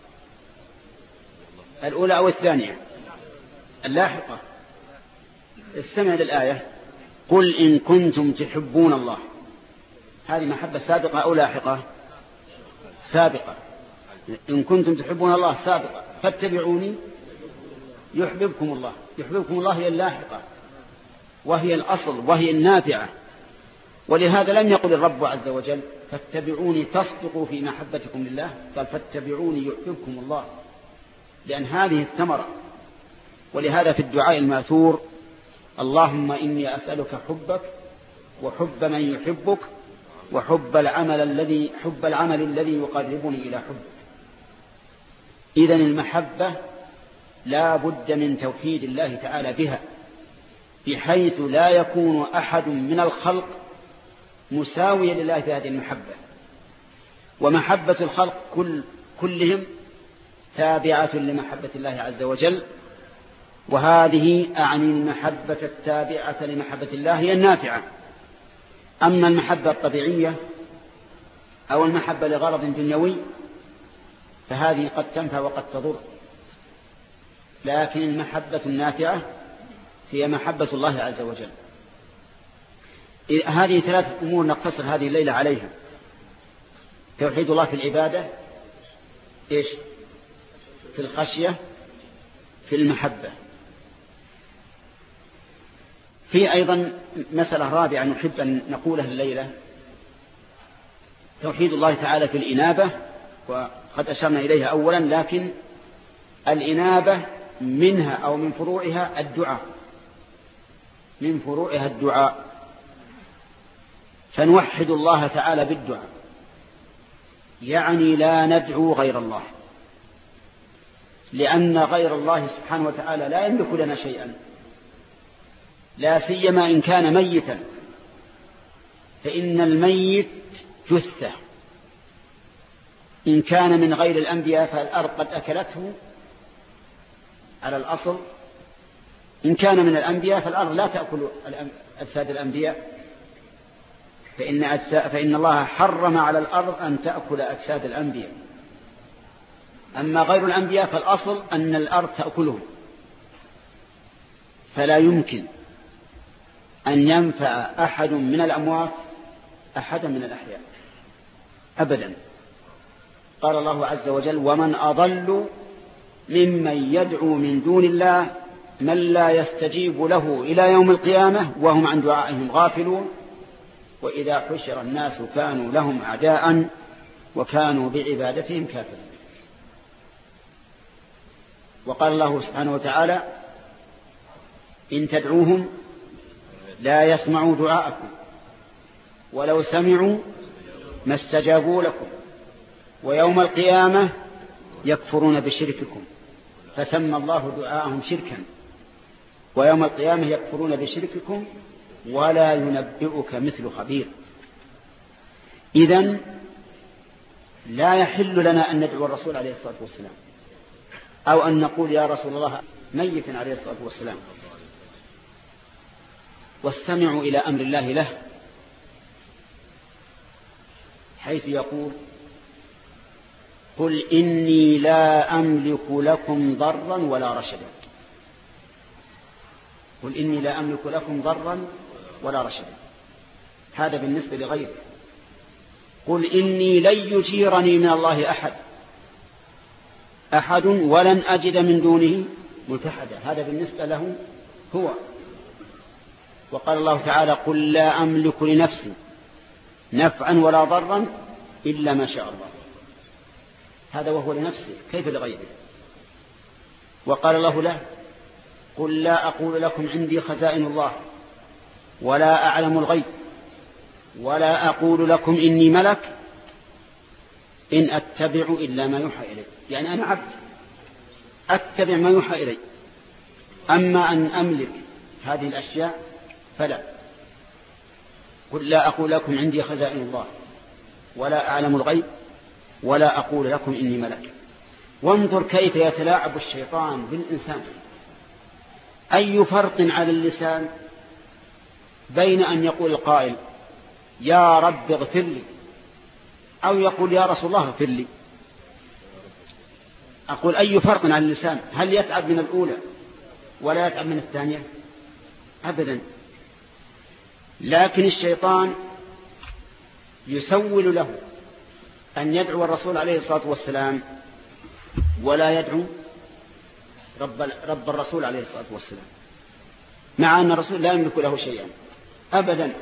الأولى أو الثانية؟ اللاحقة. استمع للآية: قل إن كنتم تحبون الله. هذه محبة سابقة أو لاحقة؟ سابقة. إن كنتم تحبون الله سابقة، فاتبعوني يحببكم الله. يحببكم الله هي اللاحقة، وهي الأصل، وهي النافعة. ولهذا لم يقل الرب عز وجل فاتبعوني تصدقوا في محبتكم لله، قال فاتبعوني يحببكم الله، لأن هذه الثمرة. ولهذا في الدعاء الماثور: اللهم إني أسألك حبك وحب من يحبك وحب العمل الذي حب العمل الذي يقربني إلى حبك. إذن المحبة لا بد من توحيد الله تعالى بها، بحيث لا يكون أحد من الخلق مساويا لله في هذه المحبة. ومحبة الخلق كل كلهم تابعة لمحبة الله عز وجل، وهذه أعني المحبة التابعة لمحبة الله هي النافعة. أما المحبة الطبيعية أو المحبة لغرض دنيوي فهذه قد تنفع وقد تضر، لكن المحبة النافعة هي محبة الله عز وجل. هذه ثلاثة أمور نقتصر هذه الليلة عليها: توحيد الله في العبادة، إيش؟ في الخشية، في المحبة. في أيضا مسألة رابعة نحب أن نقولها الليلة: توحيد الله تعالى في الإنابة، وقد أشرنا إليها أولا، لكن الإنابة منها أو من فروعها الدعاء، من فروعها الدعاء. فنوحد الله تعالى بالدعاء، يعني لا ندعو غير الله، لأن غير الله سبحانه وتعالى لا يملك لنا شيئا، لا سيما إن كان ميتا، فإن الميت جثة. إن كان من غير الأنبياء فالأرض قد أكلته على الأصل، إن كان من الأنبياء فالأرض لا تأكل أجساد الأنبياء، فإن, أجساد فإن الله حرم على الأرض أن تأكل أجساد الأنبياء. أما غير الأنبياء فالأصل أن الأرض تأكلهم، فلا يمكن أن ينفع أحد من الأموات أحدا من الأحياء أبدا. قال الله عز وجل: ومن أضل ممن يدعو من دون الله من لا يستجيب له إلى يوم القيامة وهم عن دعائهم غافلون وإذا حشر الناس كانوا لهم أعداء وكانوا بعبادتهم كافرين. وقال الله سبحانه وتعالى: إن تدعوهم لا يسمعوا دعاءكم ولو سمعوا ما استجابوا لكم ويوم القيامة يكفرون بشرككم فسمى الله دعاءهم شركا ويوم القيامة يكفرون بشرككم ولا ينبئك مثل خبير. إذن لا يحل لنا أن ندعو الرسول عليه الصلاة والسلام أو أن نقول يا رسول الله ميت عليه الصلاة والسلام. واستمعوا إلى أمر الله له حيث يقول قل إني لا أملك لكم ضرا ولا رشدا. قل إني لا أملك لكم ضرا ولا رشدا، هذا بالنسبة لغيره. قل إني لن يجيرني من الله أحد أحد ولن أجد من دونه ملتحدا، هذا بالنسبة له هو. وقال الله تعالى قل لا أملك لنفسي نفعا ولا ضرا إلا ما شاء الله، هذا وهو لنفسه كيف لغيره. وقال الله له قل لا أقول لكم عندي خزائن الله ولا أعلم الغيب ولا أقول لكم إني ملك إن أتبع إلا ما يوحى إلي، يعني أنا عبد أتبع ما يوحى إلي، أما أن أملك هذه الأشياء فلا. قل لا أقول لكم عندي خزائن الله ولا أعلم الغيب ولا أقول لكم إني ملك. وانظر كيف يتلاعب الشيطان بالإنسان. أي فرق على اللسان بين أن يقول القائل يا رب اغفر لي أو يقول يا رسول الله اغفر لي؟ أقول أي فرق على اللسان؟ هل يتعب من الأولى ولا يتعب من الثانية؟ أبدا. لكن الشيطان يسول له أن يدعو الرسول عليه الصلاة والسلام ولا يدعو رب, رب الرسول عليه الصلاة والسلام، مع أن الرسول لا يملك له شيئا أبدا.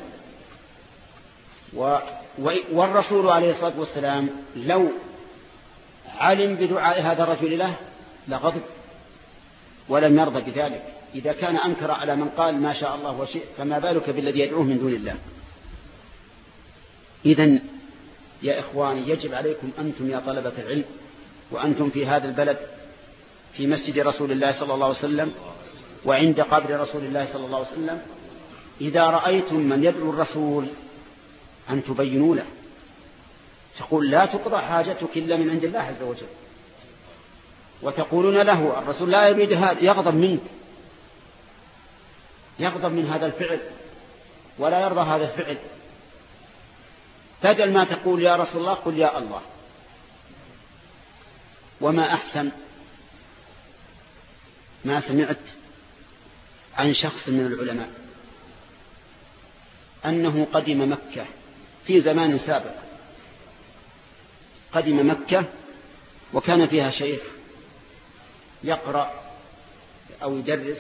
و والرسول عليه الصلاة والسلام لو علم بدعاء هذا الرجل له لغضب ولم يرضى بذلك. إذا كان أنكر على من قال ما شاء الله وشئ فما بالك بالذي يدعوه من دون الله. إذن يا إخواني يجب عليكم أنتم يا طلبة العلم وأنتم في هذا البلد في مسجد رسول الله صلى الله عليه وسلم وعند قبر رسول الله صلى الله عليه وسلم، إذا رأيتم من يدعو الرسول أن تبينوا له، تقول لا تقضى حاجتك إلا من عند الله عز وجل، وتقولون له الرسول لا يريد هذا، يغضب منك، يغضب من هذا الفعل ولا يرضى هذا الفعل. بدل ما تقول يا رسول الله قل يا الله. وما أحسن ما سمعت عن شخص من العلماء أنه قدم مكة في زمان سابق، قدم مكة وكان فيها شيخ يقرأ أو يدرس،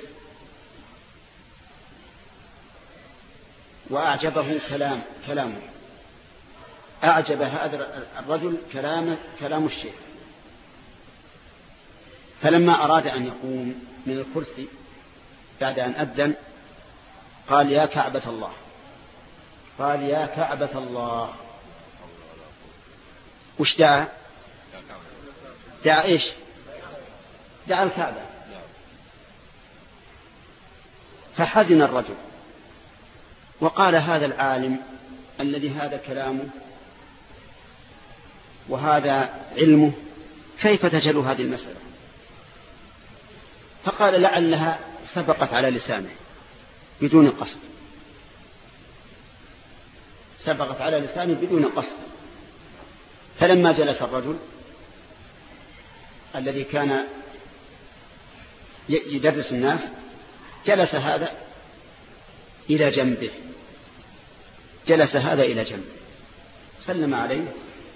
وأعجبه كلام كلامه أعجب هذا الرجل كلام كلام الشيخ. فلما أراد أن يقوم من الكرسي بعد أن أذن قال يا كعبة الله، قال يا كعبة الله. وش دعا؟ دعا إيش؟ دعا الكعبة. فحزن الرجل وقال هذا العالم الذي هذا كلامه وهذا علمه كيف تجهل هذه المسألة؟ فقال لعلها سبقت على لسانه بدون قصد، سبقت على لسانه بدون قصد. فلما جلس الرجل الذي كان يدرس الناس جلس هذا إلى جنبه، جلس هذا إلى جنبه سلم عليه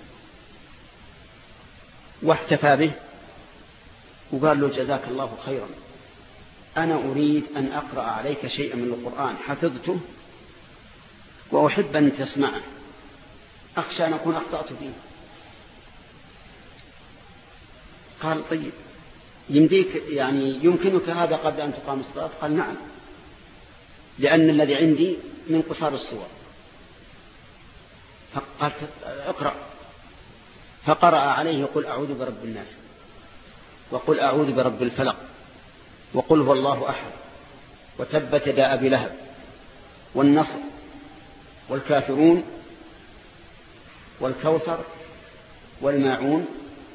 واحتفى به وقال له جزاك الله خيرا، أنا أريد أن أقرأ عليك شيئا من القرآن حفظته وأحب أن تسمعه، أخشى أن أكون أخطأت فيه. قال طيب يمديك يعني يمكنك هذا قبل أن تقام الصلاة؟ قال نعم، لأن الذي عندي من قصار الصور. فقال اقرأ، فقرأ عليه قل أعوذ برب الناس وقل أعوذ برب الفلق وقل هو الله أحد وتبت يدا أبي لهب والنصر والكافرون والكوثر والماعون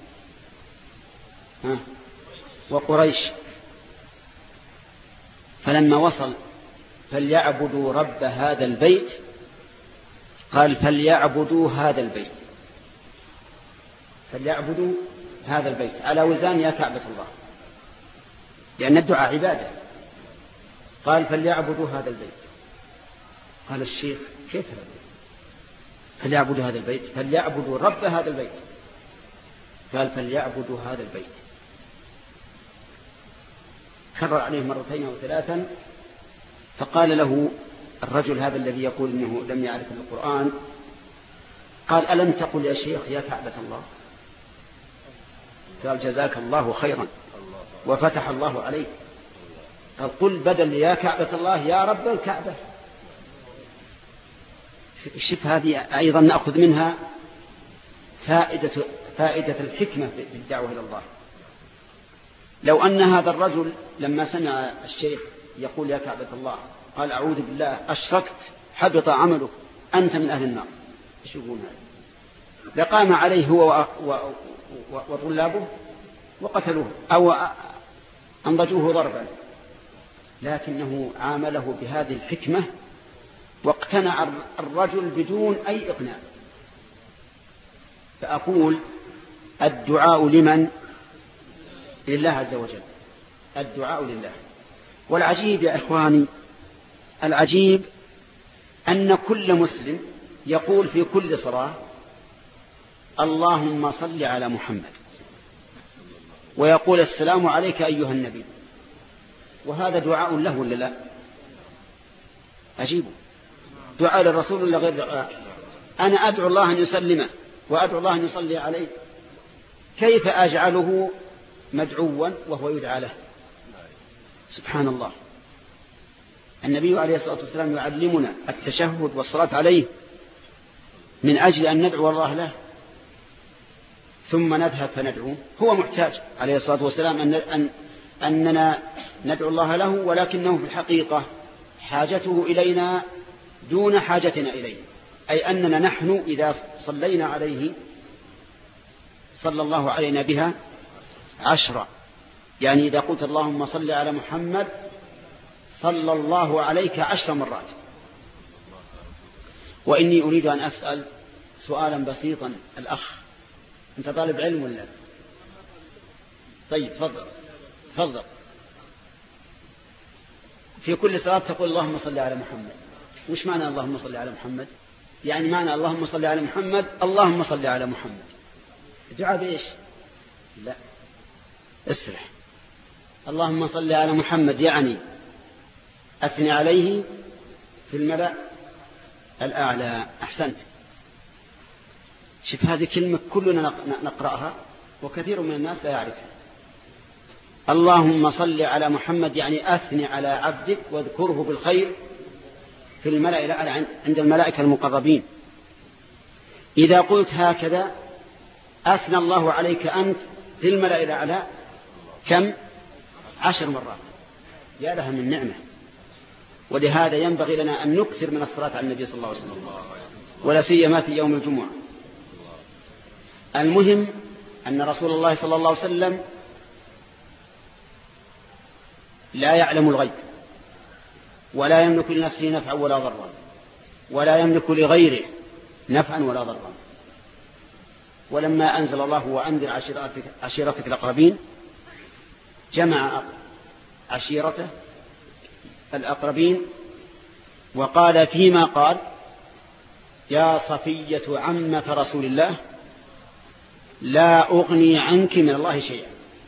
وقريش. فلما وصل فليعبدوا رب هذا البيت قال فليعبدوا هذا البيت، فليعبدوا هذا البيت على وزان يا كعبة الله، لأن الدعاء عبادة. قال فليعبدوا هذا البيت. قال الشيخ كيف هذا؟ فليعبدوا هذا البيت، فليعبدوا رب هذا البيت. قال فليعبدوا هذا البيت. كرر عليه مرتين أو ثلاثا. فقال له الرجل هذا الذي يقول إنه لم يعرف القرآن، قال ألم تقل يا شيخ يا كعبة الله؟ قال جزاك الله خيرا وفتح الله عليك. قال قل بدل يا كعبة الله يا رب الكعبة. شوف هذه أيضا نأخذ منها فائدة, فائدة الحكمة في الدعوة إلى الله. لو أن هذا الرجل لما سمع الشيخ يقول يا كعبة الله قال أعوذ بالله أشركت حبط عمله أنت من أهل النار، إيش يقول هذا؟ لقام عليه هو وطلابه وقتلوه أو أنضجوه ضربا، لكنه عامله بهذه الحكمة واقتنع الرجل بدون أي إقناع. فأقول الدعاء لمن؟ لله عز وجل، الدعاء لله. والعجيب يا إخواني، العجيب أن كل مسلم يقول في كل صلاة اللهم صل على محمد، ويقول السلام عليك أيها النبي، وهذا دعاء له ولا لا؟ عجيب، دعاء للرسول ولا غير دعاء؟ أنا أدعو الله أن يسلمه وأدعو الله أن يصلي عليه، كيف أجعله مدعوا وهو يدعى له؟ سبحان الله. النبي عليه الصلاة والسلام يعلمنا التشهد والصلاة عليه من أجل أن ندعو الله له، ثم نذهب فندعوه. هو محتاج عليه الصلاة والسلام أن أن أننا ندعو الله له، ولكنه في الحقيقة حاجته إلينا دون حاجتنا إليه، أي أننا نحن إذا صلينا عليه صلى الله علينا بها عشرة. يعني إذا قلت اللهم صل على محمد صلى الله عليك عشر مرات. وإني أريد أن أسأل سؤالا بسيطا الأخ، أنت طالب علم ولا؟ طيب تفضل تفضل. في كل صلاة تقول اللهم صل على محمد، وش معنى اللهم صل على محمد؟ يعني معنى اللهم صل على محمد اللهم صل على محمد دعاء بإيش؟ لا، اسرح. اللهم صل على محمد يعني أثني عليه في الملأ الأعلى. أحسنت. شوف هذه كلمة كلنا نقرأها وكثير من الناس لا يعرفها. اللهم صل على محمد يعني أثني على عبدك واذكره بالخير في الملأ الأعلى عند الملائكة المقربين. إذا قلت هكذا أثنى الله عليك أنت في الملأ الأعلى كم؟ عشر مرات. يا لها من نعمة. ولهذا ينبغي لنا أن نكثر من الصلاة على النبي صلى الله عليه وسلم، ولا سيما في يوم الجمعة. المهم أن رسول الله صلى الله عليه وسلم لا يعلم الغيب، ولا يملك لنفسه نفعا ولا ضرا، ولا يملك لغيره نفعا ولا ضرا. ولما أنزل الله وأنذر عشيرتك, عشيرتك الأقربين جمع عشيرته الأقربين وقال فيما قال يا صفية عمة رسول الله لا أغني عنك من الله شيئا،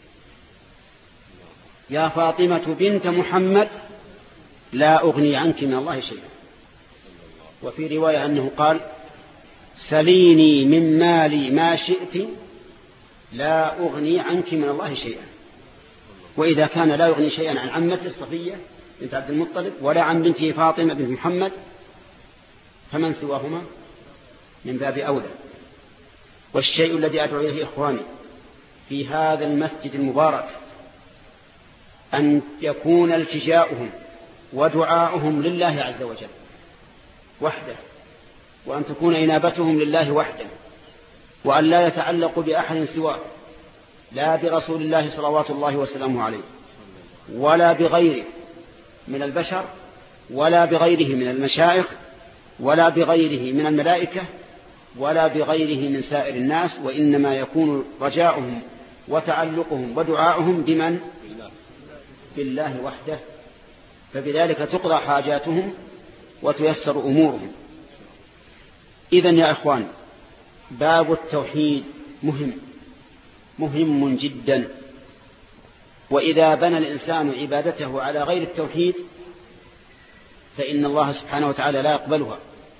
يا فاطمة بنت محمد لا أغني عنك من الله شيئا. وفي رواية أنه قال سليني من مالي ما شئت لا أغني عنك من الله شيئا. وإذا كان لا يغني شيئا عن عمته صفية بنت عبد المطلب ولا عن بنته فاطمة بنت محمد فمن سواهما من باب أولى. والشيء الذي أدعو إليه إخواني في هذا المسجد المبارك أن يكون التجاؤهم ودعاؤهم لله عز وجل وحده، وأن تكون إنابتهم لله وحده، وأن لا يتعلقوا بأحد سواه، لا برسول الله صلوات الله وسلامه عليه ولا بغيره من البشر ولا بغيره من المشايخ ولا بغيره من الملائكة ولا بغيره من سائر الناس، وإنما يكون رجاؤهم وتعلقهم ودعاؤهم بمن؟ بالله وحده. فبذلك تقضى حاجاتهم وتيسر أمورهم. إذن يا أخوان، باب التوحيد مهم مهم جدا، وإذا بنى الإنسان عبادته على غير التوحيد فإن الله سبحانه وتعالى لا يقبلها.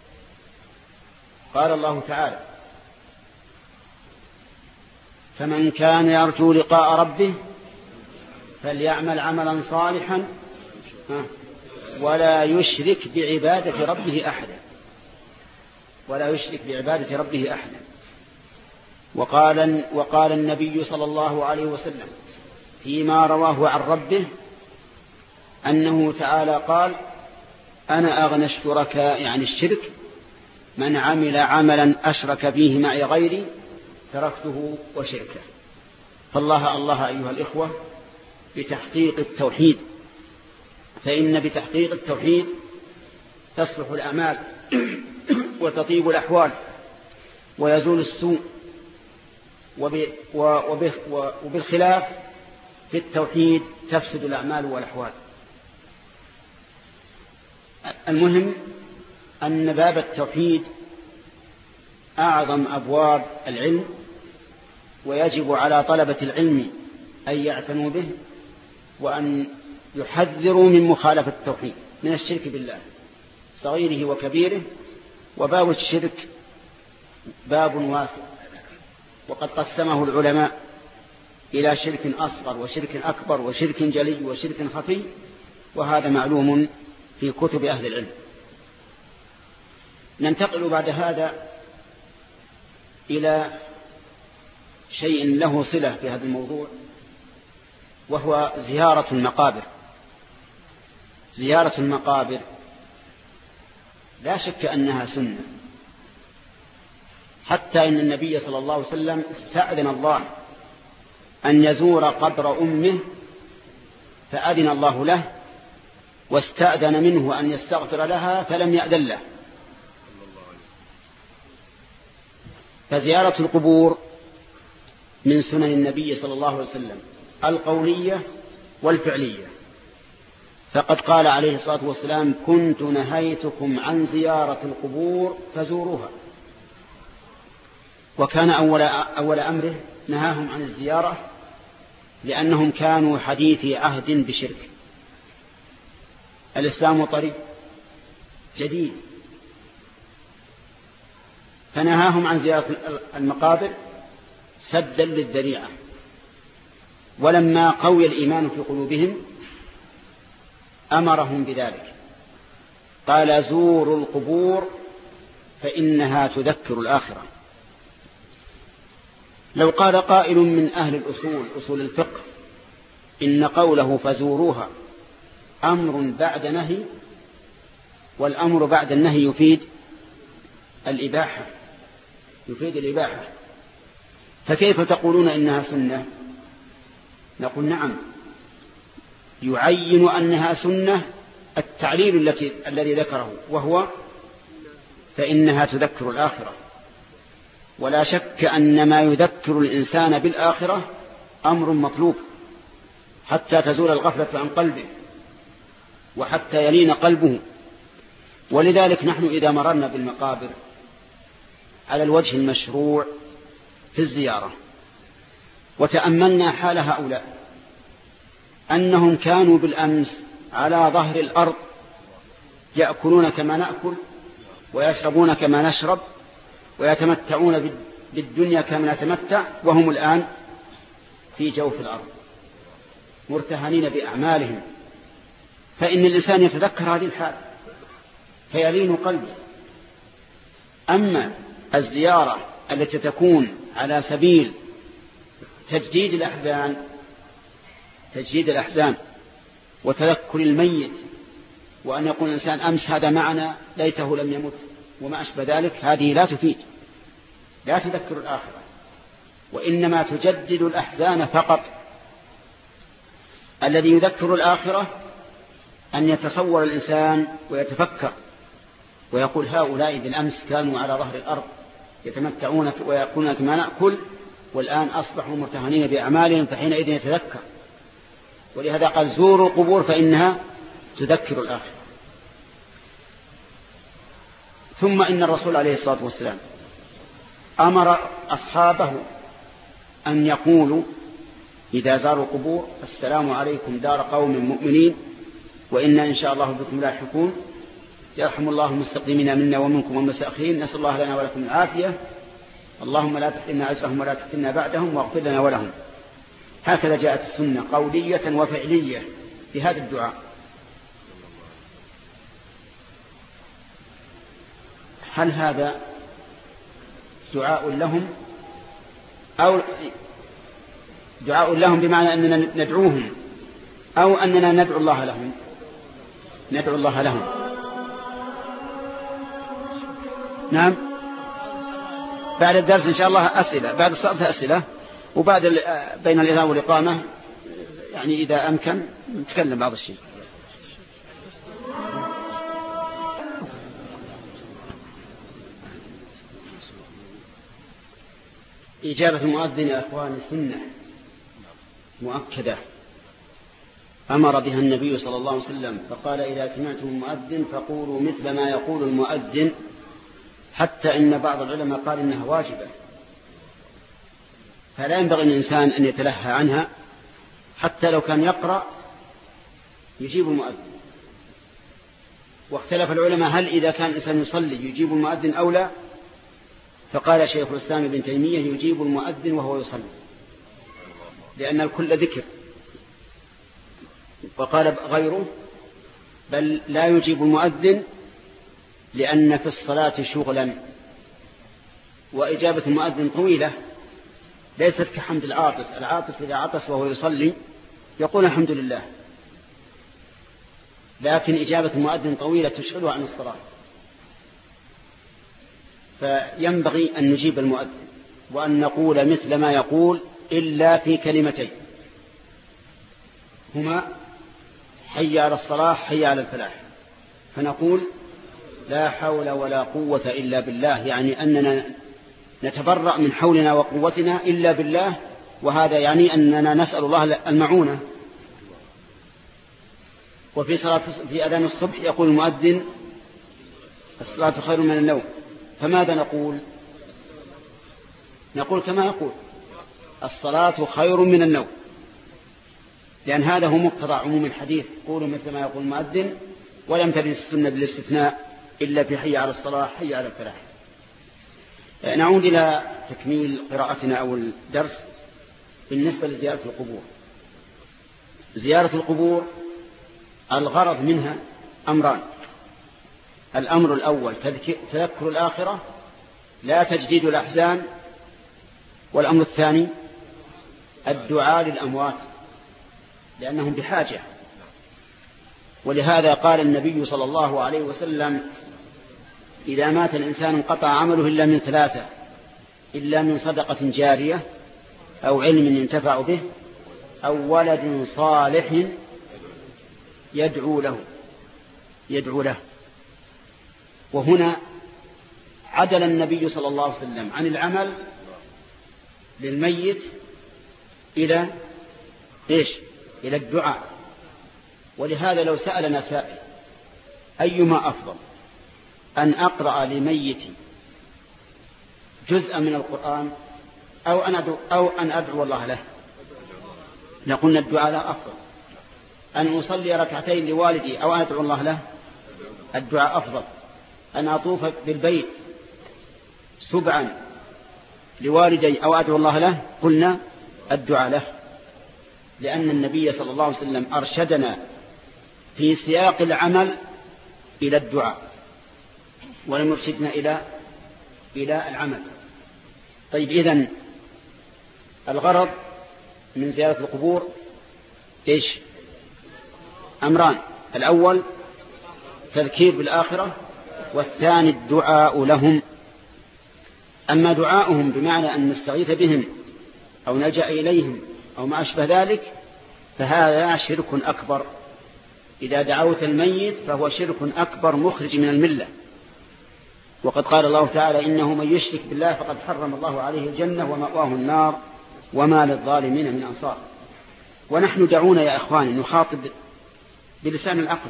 قال الله تعالى: فمن كان يرجو لقاء ربه فليعمل عملا صالحا ولا يشرك بعبادة ربه أحدا ولا يشرك بعبادة ربه أحدا. وقال, وقال النبي صلى الله عليه وسلم فيما رواه عن ربه أنه تعالى قال: أنا أغنى الشركاء عن الشرك، من عمل عملا أشرك به معي غيري تركته وشركه. فالله الله أيها الإخوة بتحقيق التوحيد، فإن بتحقيق التوحيد تصلح الأعمال وتطيب الأحوال ويزول السوء، وبالخلاف في التوحيد تفسد الأعمال والأحوال. المهم أن باب التوحيد أعظم أبواب العلم، ويجب على طلبة العلم أن يعتنوا به وأن يحذروا من مخالفة التوحيد من الشرك بالله صغيره وكبيره. وباب الشرك باب واسع، وقد قسمه العلماء إلى شرك أصغر وشرك أكبر وشرك جلي وشرك خفي، وهذا معلوم في كتب أهل العلم. ننتقل بعد هذا إلى شيء له صلة في هذا الموضوع، وهو زيارة المقابر. زيارة المقابر لا شك أنها سنة، حتى إن النبي صلى الله عليه وسلم استأذن الله أن يزور قبر أمه فأذن الله له، واستأذن منه أن يستغفر لها فلم يأذن له. فزيارة القبور من سنن النبي صلى الله عليه وسلم القولية والفعلية، فقد قال عليه الصلاة والسلام: كنت نهيتكم عن زيارة القبور فزوروها. وكان أول, أول أمره نهاهم عن الزيارة لأنهم كانوا حديثي عهد بشرك. الإسلام طريق جديد، فنهاهم عن زيارة المقابر سدا للذريعة. ولما قوي الإيمان في قلوبهم أمرهم بذلك، قال: زوروا القبور فإنها تذكر الآخرة. لو قال قائل من أهل الأصول أصول الفقه إن قوله فزوروها أمر بعد نهي، والأمر بعد النهي يفيد الإباحة يفيد الإباحة فكيف تقولون إنها سنة؟ نقول: نعم، يعين أنها سنة التعليل التي الذي ذكره، وهو فإنها تذكر الآخرة. ولا شك أن ما يذكر الإنسان بالآخرة أمر مطلوب حتى تزول الغفلة عن قلبه وحتى يلين قلبه. ولذلك نحن إذا مررنا بالمقابر على الوجه المشروع في الزيارة وتأملنا حال هؤلاء أنهم كانوا بالأمس على ظهر الأرض يأكلون كما نأكل ويشربون كما نشرب ويتمتعون بالدنيا كما نتمتع، وهم الآن في جوف الأرض مرتهنين بأعمالهم. فإن الإنسان يتذكر هذه الحال فيلين قلبه. أما الزيارة التي تكون على سبيل تجديد الأحزان تجديد الأحزان وتذكر الميت، وأن يقول الإنسان أمس هذا معنا ليته لم يمت وما أشبه ذلك، هذه لا تفيد، لا تذكر الآخرة، وإنما تجدد الأحزان فقط. الذي يذكر الآخرة أن يتصور الإنسان ويتفكر ويقول هؤلاء بالأمس كانوا على ظهر الأرض يتمتعون ويأكلون كما نأكل، والآن أصبحوا مرتهنين بأعمالهم، فحينئذ يتذكر. ولهذا قال زوروا القبور فإنها تذكر الآخرة. ثم إن الرسول عليه الصلاة والسلام أمر أصحابه أن يقولوا إذا زاروا القبور السلام عليكم دار قوم مؤمنين وإنا إن شاء الله بكم لاحقون، يرحم الله المستقدمين منا ومنكم والمستأخرين، نسأل الله لنا ولكم العافية، اللهم لا تحرمنا أجرهم ولا تفتنا بعدهم واغفر لنا ولهم. هكذا جاءت السنة قولية وفعلية في هذا الدعاء. هل هذا دعاء لهم أو دعاء لهم بمعنى أننا ندعوهم أو أننا ندعو الله لهم؟ ندعو الله لهم. نعم، بعد الدرس إن شاء الله أسئلة، بعد الصلاة أسئلة، وبعد بين الإذان والإقامة يعني إذا أمكن نتكلم بعض الشيء. إجابة المؤذن يا أخواني سنة مؤكدة أمر بها النبي صلى الله عليه وسلم، فقال إذا سمعتم المؤذن فقولوا مثل ما يقول المؤذن، حتى إن بعض العلماء قال إنها واجبة، فلا ينبغي الإنسان أن يتلهى عنها، حتى لو كان يقرأ يجيب المؤذن. واختلف العلماء هل إذا كان الإنسان يصلي يجيب المؤذن أو لا، فقال شيخ الإسلام ابن تيمية يجيب المؤذن وهو يصلي، لأن الكل ذكر. وقال غيره بل لا يجيب المؤذن لأن في الصلاة شغلا، وإجابة المؤذن طويلة ليست كحمد العاطس. العاطس إذا عطس وهو يصلي يقول الحمد لله، لكن إجابة المؤذن طويلة تشغله عن الصلاة، فينبغي أن نجيب المؤذن وأن نقول مثل ما يقول إلا في كلمتين هما حي على الصلاة حي على الفلاح، فنقول لا حول ولا قوة إلا بالله، يعني أننا نتبرأ من حولنا وقوتنا إلا بالله، وهذا يعني أننا نسأل الله المعونة. وفي صلاة في أذان الصبح يقول المؤذن الصلاة خير من النوم، فماذا نقول؟ نقول كما يقول الصلاة خير من النوم، لأن هذا هو مقتضى عموم الحديث، قولوا مثل ما يقول المؤذن، ولم ترد السنة بالاستثناء إلا في حي على الصلاة حي على الفلاح. نعود إلى تكميل قراءتنا أو الدرس. بالنسبة لزيارة القبور، زيارة القبور الغرض منها أمران: الأمر الأول تذكر الآخرة لا تجديد الأحزان، والأمر الثاني الدعاء للأموات لأنهم بحاجة. ولهذا قال النبي صلى الله عليه وسلم إذا مات الإنسان انقطع عمله إلا من ثلاثة: إلا من صدقة جارية أو علم ينتفع به أو ولد صالح يدعو له يدعو له وهنا عدل النبي صلى الله عليه وسلم عن العمل للميت إلى إيش؟ إلى الدعاء. ولهذا لو سألنا سائل أيما أفضل، أن أقرأ لميتي جزءا من القرآن أو أن أدعو, أو أن أدعو الله له، نقول الدعاء لا أفضل. أن أصلي ركعتين لوالدي أو أن أدعو الله له، الدعاء أفضل. أن أطوف بالبيت سبعا لوالدي أو أدعو الله له، قلنا الدعاء له، لأن النبي صلى الله عليه وسلم أرشدنا في سياق العمل إلى الدعاء، ولم يرشدنا إلى إلى العمل. طيب إذن الغرض من زيارة القبور إيش؟ أمران: الأول تذكير بالآخرة، والثاني الدعاء لهم. أما دعاؤهم بمعنى أن نستغيث بهم أو نلجأ إليهم أو ما أشبه ذلك فهذا شرك أكبر. إذا دعوت الميت فهو شرك أكبر مخرج من الملة. وقد قال الله تعالى: إنه من يشرك بالله فقد حرم الله عليه الجنة ومأواه النار وما للظالمين من أنصار. ونحن دعونا يا إخواني نخاطب بلسان العقل.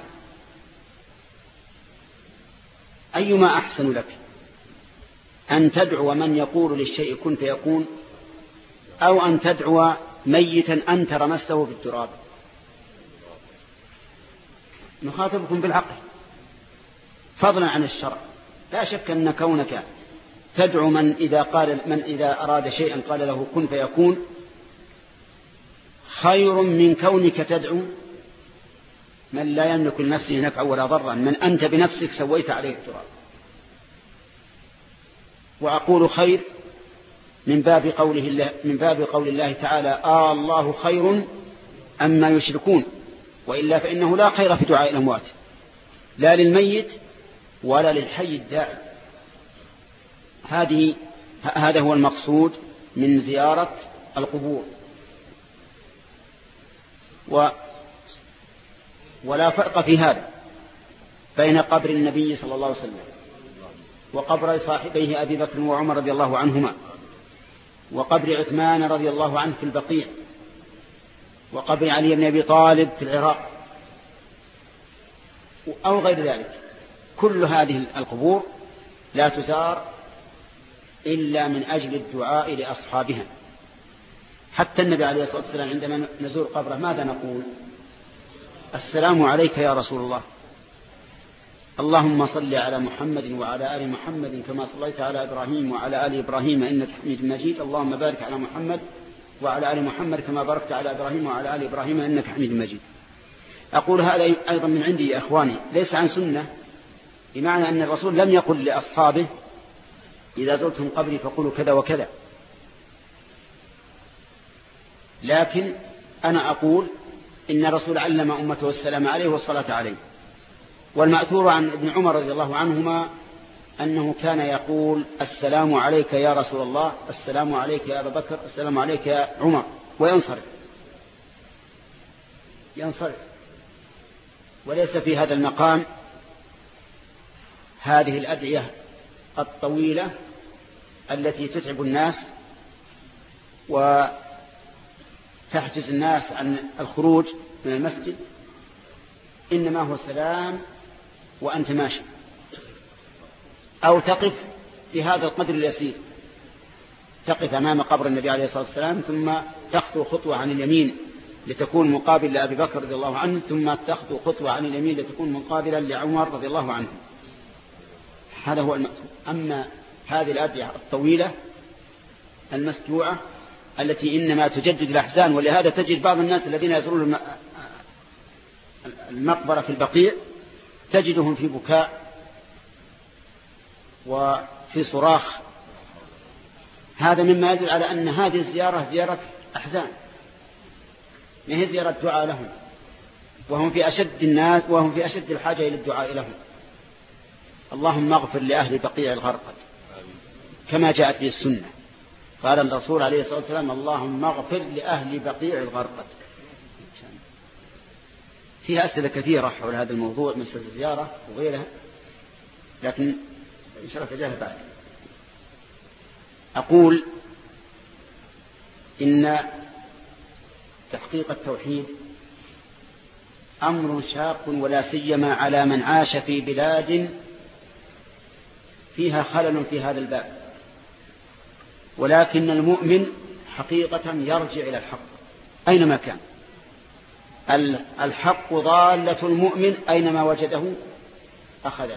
أيما أحسن لك، أن تدعو من يقول للشيء كن فيكون، أو أن تدعو ميتا أنت رمسته بالتراب؟ نخاطبكم بالعقل فضلا عن الشرع. لا شك أن كونك تدعو من إذا, قال من إذا أراد شيئا قال له كن فيكون خير من كونك تدعو من لا يملك لنفسه نفعا ولا ضرا، من أنت بنفسك سويت عليه التراب. وأقول خير من باب قوله الله من باب قول الله تعالى: آه الله خير أما يشركون. وإلا فإنه لا خير في دعاء الأموات، لا للميت ولا للحي الداعي. هذه هذا هو المقصود من زيارة القبور. و ولا فرق في هذا بين قبر النبي صلى الله عليه وسلم وقبر صاحبيه أبي بكر وعمر رضي الله عنهما، وقبر عثمان رضي الله عنه في البقيع، وقبر علي بن أبي طالب في العراق، أو غير ذلك. كل هذه القبور لا تزار إلا من أجل الدعاء لأصحابها. حتى النبي عليه الصلاة والسلام عندما نزور قبره ماذا نقول؟ السلام عليك يا رسول الله، اللهم صل على محمد وعلى آل محمد كما صليت على إبراهيم وعلى آل إبراهيم إنك حميد مجيد، اللهم بارك على محمد وعلى آل محمد كما باركت على إبراهيم وعلى آل إبراهيم إنك حميد مجيد. أقول هذا أيضا من عندي يا إخواني، ليس عن سنة، بمعنى أن الرسول لم يقل لأصحابه إذا زرتم قبري فقولوا كذا وكذا، لكن أنا أقول إن الرسول علم أمته السلام عليه والصلاة عليه. والمأثور عن ابن عمر رضي الله عنهما أنه كان يقول: السلام عليك يا رسول الله، السلام عليك يا أبا بكر، السلام عليك يا عمر، وينصرف ينصرف وليس في هذا المقام هذه الأدعية الطويلة التي تتعب الناس وتحجز الناس عن الخروج من المسجد. إنما هو السلام وأنت ماشي، أو تقف في هذا القدر اليسير، تقف أمام قبر النبي عليه الصلاة والسلام ثم تخطو خطوة عن اليمين لتكون مقابل لأبي بكر رضي الله عنه، ثم تخطو خطوة عن اليمين لتكون مقابلا لعمر رضي الله عنه. هذا هو المقصود. أما هذه الأدعية الطويلة المسجوعة التي إنما تجدد الأحزان، ولهذا تجد بعض الناس الذين يزورون المقبرة في البقيع تجدهم في بكاء وفي صراخ. هذا مما يدل على أن هذه الزيارة زيارة أحزان، ما هي زيارة دعاء لهم، وهم في أشد الناس وهم في أشد الحاجة إلى الدعاء لهم. اللهم اغفر لأهل بقيع الغرقد كما جاءت به السنة. قال الرسول عليه الصلاة والسلام: اللهم اغفر لأهل بقيع الغرقد. فيها أسئلة كثيرة حول هذا الموضوع من سلسلة الزيارة وغيرها، لكن إن شاء الله تجاهل بعد. أقول إن تحقيق التوحيد أمر شاق، ولا سيما على من عاش في بلاد فيها خلل في هذا الباب. ولكن المؤمن حقيقة يرجع إلى الحق أينما كان. الحق ضالة المؤمن أينما وجده أخذه.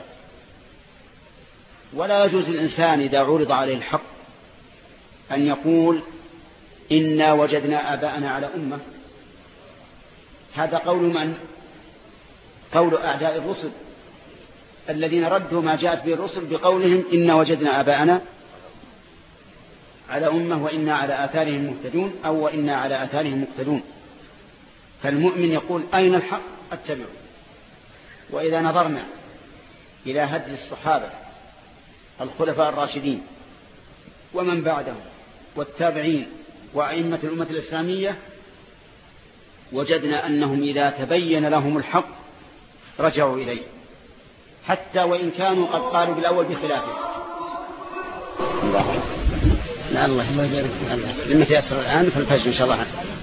ولا يجوز الإنسان إذا عرض عليه الحق أن يقول: إنا وجدنا آباءنا على أمة. هذا قول من؟ قول أعداء الرسل الذين ردوا ما جاءت به الرسل بقولهم: إنا وجدنا آباءنا على أمة وإنا على آثارهم مهتدون، أو وإنا على آثارهم مقتدون. فالمؤمن يقول أين الحق أتبعه. وإذا نظرنا إلى هدي الصحابة الخلفاء الراشدين ومن بعدهم والتابعين وأئمة الأمة الإسلامية، وجدنا أنهم إذا تبين لهم الحق رجعوا إليه، حتى وإن كانوا قد قالوا بالأول بخلافه. الله لا الله ما يبارك الله لما تيسر الآن فالفجر إن شاء الله.